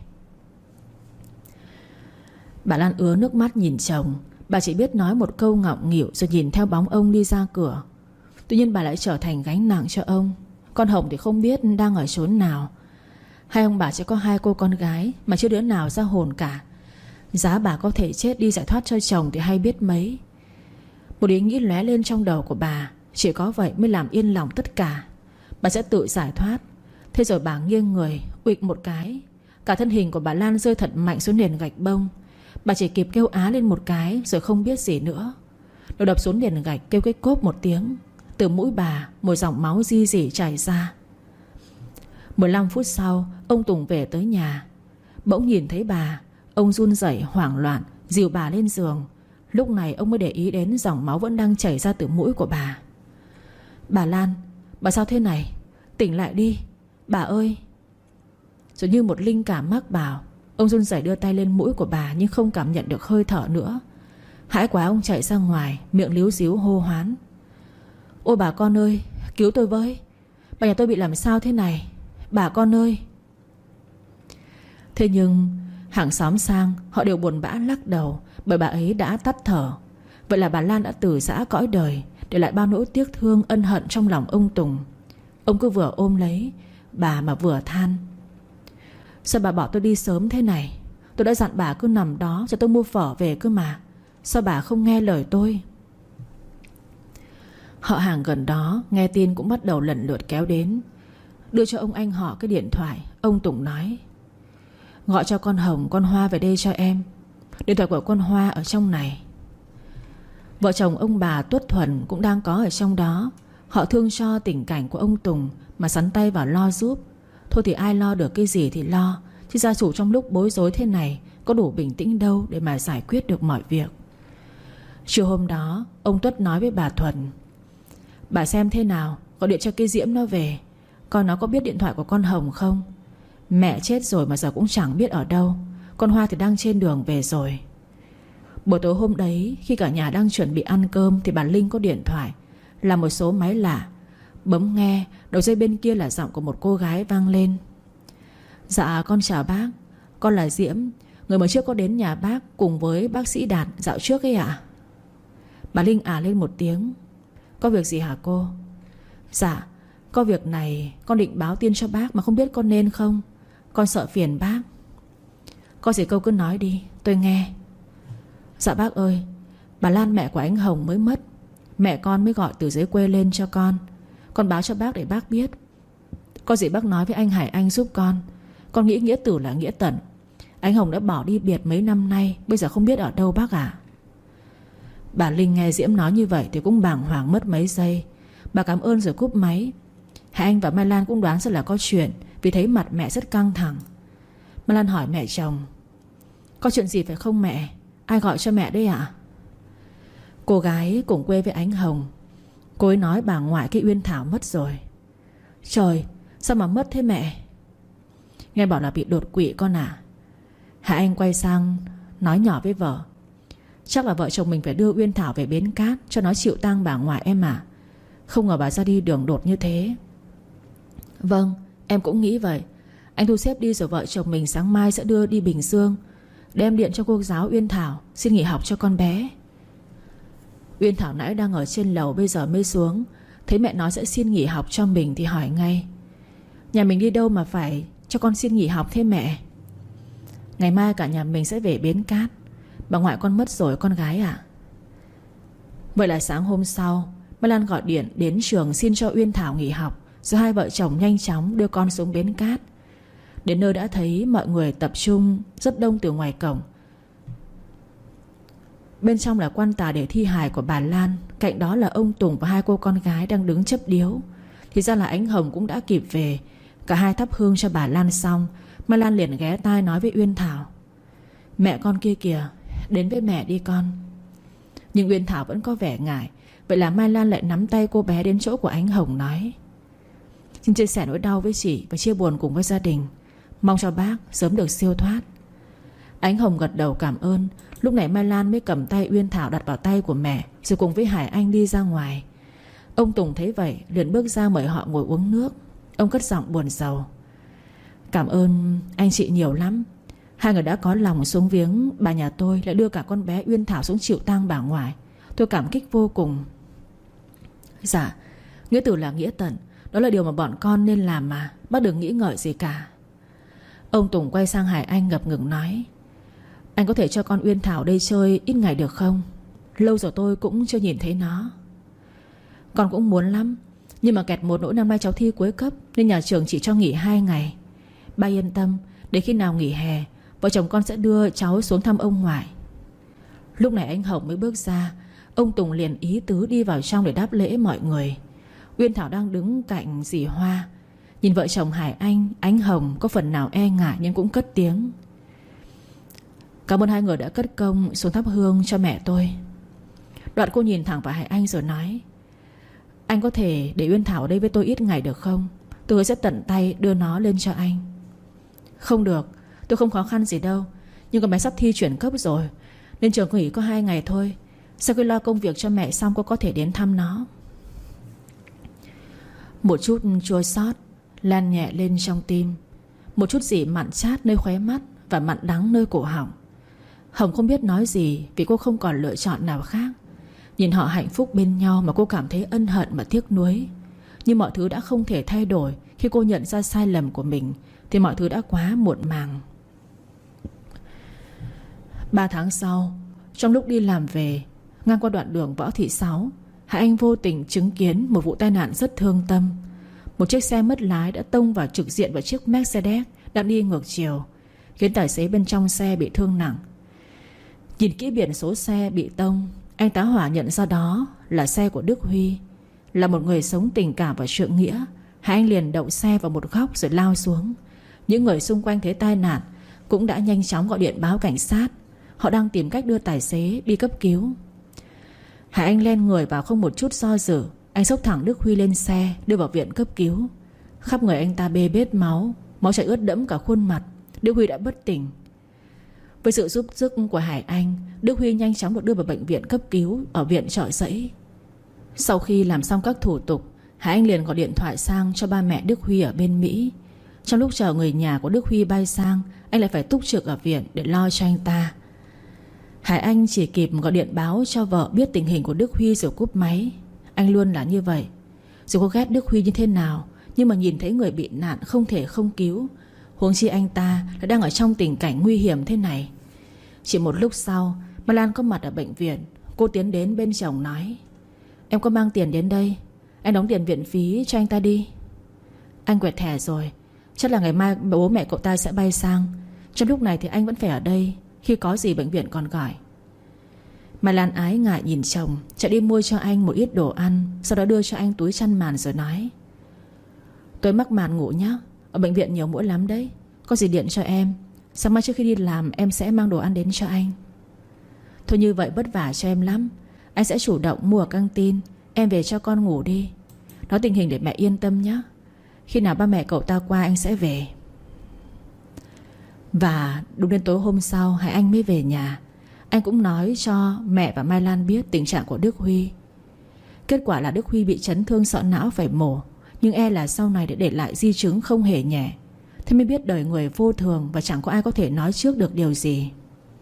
Bà Lan ứa nước mắt nhìn chồng. Bà chỉ biết nói một câu ngọng nghịu rồi nhìn theo bóng ông đi ra cửa. Tuy nhiên bà lại trở thành gánh nặng cho ông. Con Hồng thì không biết đang ở chốn nào. Hai ông bà chỉ có hai cô con gái, mà chưa đứa nào ra hồn cả. Giá bà có thể chết đi giải thoát cho chồng thì hay biết mấy. Một ý nghĩ lóe lên trong đầu của bà. Chỉ có vậy mới làm yên lòng tất cả. Bà sẽ tự giải thoát. Thế rồi bà nghiêng người, uịch một cái, cả thân hình của bà Lan rơi thật mạnh xuống nền gạch bông. Bà chỉ kịp kêu á lên một cái, rồi không biết gì nữa. Đầu đập xuống nền gạch kêu cái cốp một tiếng. Từ mũi bà một dòng máu ri rỉ chảy ra. mười lăm phút sau ông Tùng về tới nhà. Bỗng nhìn thấy bà, ông run rẩy hoảng loạn dìu bà lên giường. Lúc này ông mới để ý đến dòng máu vẫn đang chảy ra từ mũi của bà. Bà Lan, bà sao thế này? Tỉnh lại đi, bà ơi. Rồi như một linh cảm mách bảo, ông run rẩy đưa tay lên mũi của bà, nhưng không cảm nhận được hơi thở nữa. Hãi quá ông chạy ra ngoài, miệng líu díu hô hoán: ôi bà con ơi, cứu tôi với. Bà nhà tôi bị làm sao thế này, bà con ơi. Thế nhưng hàng xóm sang họ đều buồn bã lắc đầu, bởi bà ấy đã tắt thở. Vậy là bà Lan đã từ giã cõi đời, để lại bao nỗi tiếc thương ân hận trong lòng ông Tùng. Ông cứ vừa ôm lấy bà mà vừa than: sao bà bỏ tôi đi sớm thế này? Tôi đã dặn bà cứ nằm đó cho tôi mua phở về cơ mà. Sao bà không nghe lời tôi? Họ hàng gần đó nghe tin cũng bắt đầu lần lượt kéo đến. Đưa cho ông anh họ cái điện thoại. Ông Tùng nói: gọi cho con Hồng, con Hoa về đây cho em. Điện thoại của con Hoa ở trong này. Vợ chồng ông bà Tuất Thuần cũng đang có ở trong đó. Họ thương cho tình cảnh của ông Tùng mà sắn tay vào lo giúp. Thôi thì ai lo được cái gì thì lo, chứ gia chủ trong lúc bối rối thế này có đủ bình tĩnh đâu để mà giải quyết được mọi việc. Chiều hôm đó ông Tuất nói với bà Thuần: bà xem thế nào, gọi điện cho cái Diễm nó về, coi nó có biết điện thoại của con Hồng không. Mẹ chết rồi mà giờ cũng chẳng biết ở đâu. Con Hoa thì đang trên đường về rồi. Buổi tối hôm đấy, khi cả nhà đang chuẩn bị ăn cơm, thì bà Linh có điện thoại, là một số máy lạ. Bấm nghe, đầu dây bên kia là giọng của một cô gái vang lên: dạ con chào bác, con là Diễm, người mới trước có đến nhà bác cùng với bác sĩ Đạt dạo trước ấy ạ. Bà Linh à lên một tiếng: có việc gì hả cô? Dạ, có việc này con định báo tin cho bác mà không biết con nên không. Con sợ phiền bác. Có gì câu cứ nói đi, tôi nghe. Dạ bác ơi, bà Lan mẹ của anh Hồng mới mất. Mẹ con mới gọi từ dưới quê lên cho con. Con báo cho bác để bác biết. Có gì bác nói với anh Hải Anh giúp con. Con nghĩ nghĩa tử là nghĩa tận. Anh Hồng đã bỏ đi biệt mấy năm nay, bây giờ không biết ở đâu bác ạ. Bà Linh nghe Diễm nói như vậy thì cũng bàng hoàng mất mấy giây. Bà cảm ơn rồi cúp máy. Hải Anh và Mai Lan cũng đoán ra là có chuyện, vì thấy mặt mẹ rất căng thẳng. Mai Lan hỏi mẹ chồng: Có chuyện gì phải không mẹ? Ai gọi cho mẹ đấy ạ? Cô gái cùng quê với Ánh Hồng. Cô ấy nói bà ngoại cái Uyên Thảo mất rồi. Trời, sao mà mất thế mẹ? Nghe bảo là bị đột quỵ con à. Hạ Anh quay sang nói nhỏ với vợ: Chắc là vợ chồng mình phải đưa Uyên Thảo về Bến Cát cho nó chịu tang bà ngoại em à. Không ngờ bà ra đi đường đột như thế. Vâng, em cũng nghĩ vậy. Anh thu xếp đi rồi vợ chồng mình sáng mai sẽ đưa đi Bình Dương, đem điện cho cô giáo Uyên Thảo xin nghỉ học cho con bé. Uyên Thảo nãy đang ở trên lầu, bây giờ mới xuống. Thấy mẹ nói sẽ xin nghỉ học cho mình thì hỏi ngay: Nhà mình đi đâu mà phải cho con xin nghỉ học thế mẹ? Ngày mai cả nhà mình sẽ về Bến Cát. Bà ngoại con mất rồi con gái ạ. Vậy là sáng hôm sau, Mai Lan gọi điện đến trường xin cho Uyên Thảo nghỉ học, rồi hai vợ chồng nhanh chóng đưa con xuống Bến Cát. Đến nơi đã thấy mọi người tập trung rất đông từ ngoài cổng. Bên trong là quan tài để thi hài của bà Lan. Cạnh đó là ông Tùng và hai cô con gái đang đứng chấp điếu. Thì ra là Ánh Hồng cũng đã kịp về. Cả hai thắp hương cho bà Lan xong, Mai Lan liền ghé tai nói với Uyên Thảo: Mẹ con kia kìa, đến với mẹ đi con. Nhưng Uyên Thảo vẫn có vẻ ngại. Vậy là Mai Lan lại nắm tay cô bé đến chỗ của Ánh Hồng nói: Xin chia sẻ nỗi đau với chị và chia buồn cùng với gia đình. Mong cho bác sớm được siêu thoát. Ánh Hồng gật đầu cảm ơn. Lúc này Mai Lan mới cầm tay Uyên Thảo đặt vào tay của mẹ, rồi cùng với Hải Anh đi ra ngoài. Ông Tùng thấy vậy liền bước ra mời họ ngồi uống nước. Ông cất giọng buồn rầu: Cảm ơn anh chị nhiều lắm. Hai người đã có lòng xuống viếng bà nhà tôi, lại đưa cả con bé Uyên Thảo xuống chịu tang bà ngoại. Tôi cảm kích vô cùng. Dạ, nghĩa tử là nghĩa tận. Đó là điều mà bọn con nên làm mà. Bác đừng nghĩ ngợi gì cả. Ông Tùng quay sang Hải Anh ngập ngừng nói: Anh có thể cho con Uyên Thảo đây chơi ít ngày được không? Lâu rồi tôi cũng chưa nhìn thấy nó. Con cũng muốn lắm, nhưng mà kẹt một nỗi năm nay cháu thi cuối cấp, nên nhà trường chỉ cho nghỉ hai ngày. Ba yên tâm, để khi nào nghỉ hè, vợ chồng con sẽ đưa cháu xuống thăm ông ngoại. Lúc này anh Hồng mới bước ra. Ông Tùng liền ý tứ đi vào trong để đáp lễ mọi người. Uyên Thảo đang đứng cạnh dì Hoa. Nhìn vợ chồng Hải Anh, Ánh Hồng có phần nào e ngại nhưng cũng cất tiếng: Cảm ơn hai người đã cất công xuống thắp hương cho mẹ tôi. Đoạn cô nhìn thẳng vào Hải Anh rồi nói: Anh có thể để Uyên Thảo ở đây với tôi ít ngày được không? Tôi sẽ tận tay đưa nó lên cho anh. Không được, tôi không khó khăn gì đâu. Nhưng con bé sắp thi chuyển cấp rồi, nên trường nghỉ có hai ngày thôi. Sau khi lo công việc cho mẹ xong, cô có thể đến thăm nó. Một chút chua xót lan nhẹ lên trong tim. Một chút gì mặn chát nơi khóe mắt và mặn đắng nơi cổ họng. Hồng không biết nói gì vì cô không còn lựa chọn nào khác. Nhìn họ hạnh phúc bên nhau mà cô cảm thấy ân hận và tiếc nuối. Nhưng mọi thứ đã không thể thay đổi. Khi cô nhận ra sai lầm của mình thì mọi thứ đã quá muộn màng. Ba tháng sau, trong lúc đi làm về, ngang qua đoạn đường Võ Thị Sáu, Hải Anh vô tình chứng kiến một vụ tai nạn rất thương tâm. Một chiếc xe mất lái đã tông vào trực diện vào chiếc Mercedes đang đi ngược chiều, khiến tài xế bên trong xe bị thương nặng. Nhìn kỹ biển số xe bị tông, anh tá hỏa nhận ra đó là xe của Đức Huy. Là một người sống tình cảm và trượng nghĩa, Hải Anh liền đậu xe vào một góc rồi lao xuống. Những người xung quanh thấy tai nạn cũng đã nhanh chóng gọi điện báo cảnh sát. Họ đang tìm cách đưa tài xế đi cấp cứu. Hải Anh len người vào không một chút do dự. Anh xốc thẳng Đức Huy lên xe, đưa vào viện cấp cứu. Khắp người anh ta bê bết máu, máu chảy ướt đẫm cả khuôn mặt. Đức Huy đã bất tỉnh. Với sự giúp sức của Hải Anh, Đức Huy nhanh chóng được đưa vào bệnh viện cấp cứu ở viện Chợ Giẫy. Sau khi làm xong các thủ tục, Hải Anh liền gọi điện thoại sang cho ba mẹ Đức Huy ở bên Mỹ. Trong lúc chờ người nhà của Đức Huy bay sang, anh lại phải túc trực ở viện để lo cho anh ta. Hải Anh chỉ kịp gọi điện báo cho vợ biết tình hình của Đức Huy rồi cúp máy. Anh luôn là như vậy. Dù có ghét Đức Huy như thế nào, nhưng mà nhìn thấy người bị nạn không thể không cứu. Huống chi anh ta đã đang ở trong tình cảnh nguy hiểm thế này. Chỉ một lúc sau, Mai Lan có mặt ở bệnh viện. Cô tiến đến bên chồng nói: Em có mang tiền đến đây, anh đóng tiền viện phí cho anh ta đi. Anh quẹt thẻ rồi, chắc là ngày mai bố mẹ cậu ta sẽ bay sang. Trong lúc này thì anh vẫn phải ở đây, khi có gì bệnh viện còn gọi. Mai Lan ái ngại nhìn chồng, chạy đi mua cho anh một ít đồ ăn, sau đó đưa cho anh túi chăn màn rồi nói: Tôi mắc màn ngủ nhá, ở bệnh viện nhiều muỗi lắm đấy. Có gì điện cho em, Sáng mai trước khi đi làm em sẽ mang đồ ăn đến cho anh. Thôi như vậy vất vả cho em lắm. Anh sẽ chủ động mua ở căng tin. Em về cho con ngủ đi. Nói tình hình để mẹ yên tâm nhé. Khi nào ba mẹ cậu ta qua anh sẽ về. Và đúng đến tối hôm sau Hải Anh mới về nhà. Anh cũng nói cho mẹ và Mai Lan biết tình trạng của Đức Huy. Kết quả là Đức Huy bị chấn thương sọ não phải mổ, nhưng e là sau này để để lại di chứng không hề nhẹ. Thế mới biết đời người vô thường, và chẳng có ai có thể nói trước được điều gì.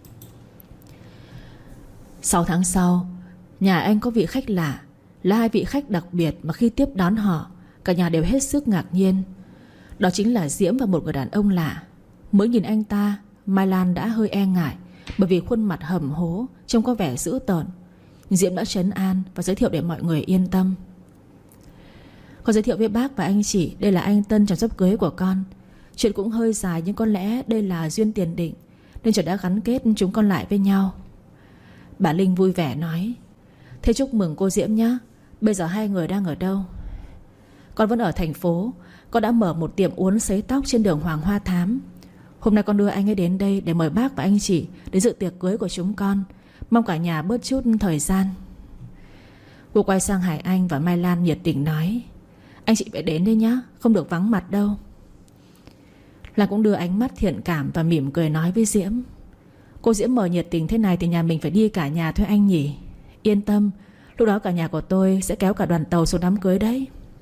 Sáu tháng sau, nhà anh có vị khách lạ. Là hai vị khách đặc biệt mà khi tiếp đón họ, cả nhà đều hết sức ngạc nhiên. Đó chính là Diễm và một người đàn ông lạ. Mới nhìn anh ta, Mai Lan đã hơi e ngại, bởi vì khuôn mặt hầm hố, trông có vẻ dữ tợn. Diễm đã trấn an và giới thiệu để mọi người yên tâm. Con giới thiệu với bác và anh chị, đây là anh Tân chồng sắp cưới của con. Chuyện cũng hơi dài nhưng có lẽ đây là duyên tiền định, nên trời đã gắn kết chúng con lại với nhau. Bà Linh vui vẻ nói: Thế chúc mừng cô Diễm nhé. Bây giờ hai người đang ở đâu? Con vẫn ở thành phố. Con đã mở một tiệm uốn sấy tóc trên đường Hoàng Hoa Thám. Hôm nay con đưa anh ấy đến đây để mời bác và anh chị đến dự tiệc cưới của chúng con. Mong cả nhà bớt chút thời gian. Cô quay sang Hải Anh và Mai Lan nhiệt tình nói: Anh chị phải đến đây nhá, không được vắng mặt đâu. Lan cũng đưa ánh mắt thiện cảm và mỉm cười nói với Diễm: Cô Diễm mời nhiệt tình thế này thì nhà mình phải đi cả nhà thôi anh nhỉ. Yên tâm, lúc đó cả nhà của tôi sẽ kéo cả đoàn tàu xuống đám cưới đấy.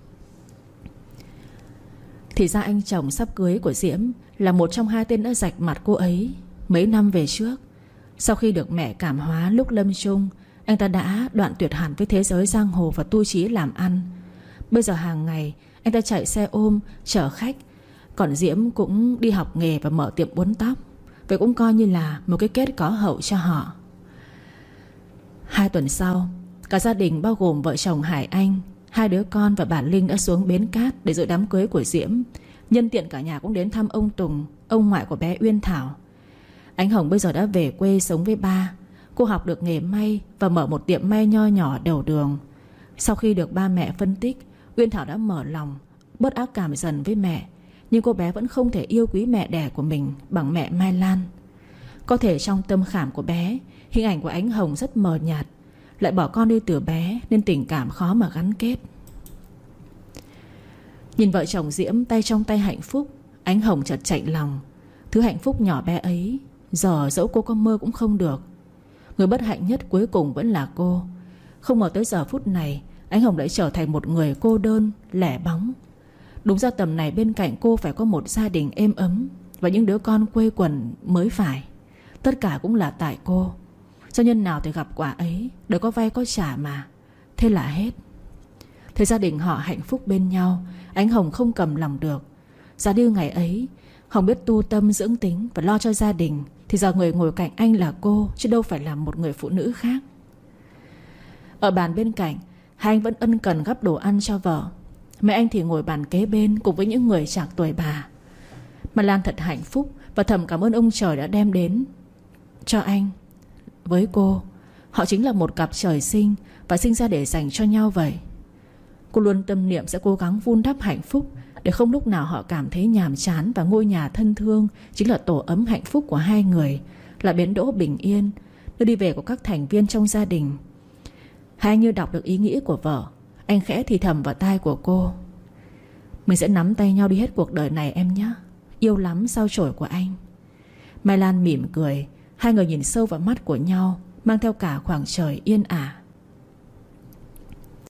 Thì ra anh chồng sắp cưới của Diễm là một trong hai tên đã rạch mặt cô ấy mấy năm về trước. Sau khi được mẹ cảm hóa lúc lâm chung, anh ta đã đoạn tuyệt hẳn với thế giới giang hồ và tu chí làm ăn. Bây giờ hàng ngày anh ta chạy xe ôm, chở khách. Còn Diễm cũng đi học nghề và mở tiệm uốn tóc. Vậy cũng coi như là một cái kết có hậu cho họ. Hai tuần sau, cả gia đình bao gồm vợ chồng Hải Anh, hai đứa con và bà Linh đã xuống bến cát để dự đám cưới của Diễm. Nhân tiện cả nhà cũng đến thăm ông Tùng, ông ngoại của bé Uyên Thảo. Ánh Hồng bây giờ đã về quê sống với ba. Cô học được nghề may và mở một tiệm may nho nhỏ đầu đường. Sau khi được ba mẹ phân tích, Uyên Thảo đã mở lòng, bớt ác cảm dần với mẹ. Nhưng cô bé vẫn không thể yêu quý mẹ đẻ của mình bằng mẹ Mai Lan. Có thể trong tâm khảm của bé, hình ảnh của Ánh Hồng rất mờ nhạt. Lại bỏ con đi từ bé nên tình cảm khó mà gắn kết. Nhìn vợ chồng Diễm tay trong tay hạnh phúc, Ánh Hồng chợt chạnh lòng. Thứ hạnh phúc nhỏ bé ấy giờ dẫu cô có mơ cũng không được. Người bất hạnh nhất cuối cùng vẫn là cô. Không ngờ tới giờ phút này Ánh Hồng lại trở thành một người cô đơn, lẻ bóng. Đúng ra tầm này bên cạnh cô phải có một gia đình êm ấm và những đứa con quây quần mới phải. Tất cả cũng là tại cô. Do nhân nào thì gặp quả ấy, đời có vay có trả mà. Thế là hết. Thế gia đình họ hạnh phúc bên nhau, Ánh Hồng không cầm lòng được. Giá đi ngày ấy Hồng biết tu tâm dưỡng tính và lo cho gia đình, thì giờ người ngồi cạnh anh là cô, chứ đâu phải là một người phụ nữ khác. Ở bàn bên cạnh, hai anh vẫn ân cần gắp đồ ăn cho vợ. Mẹ anh thì ngồi bàn kế bên cùng với những người trạc tuổi bà. Mà Lan thật hạnh phúc và thầm cảm ơn ông trời đã đem đến cho anh. Với cô, họ chính là một cặp trời sinh và sinh ra để dành cho nhau vậy. Cô luôn tâm niệm sẽ cố gắng vun đắp hạnh phúc, để không lúc nào họ cảm thấy nhàm chán. Và ngôi nhà thân thương chính là tổ ấm hạnh phúc của hai người, là bến đỗ bình yên, nơi đi về của các thành viên trong gia đình. Hai anh như đọc được ý nghĩ của vợ. Anh khẽ thì thầm vào tai của cô: Mình sẽ nắm tay nhau đi hết cuộc đời này em nhé. Yêu lắm sao chổi của anh. Mai Lan mỉm cười. Hai người nhìn sâu vào mắt của nhau, mang theo cả khoảng trời yên ả.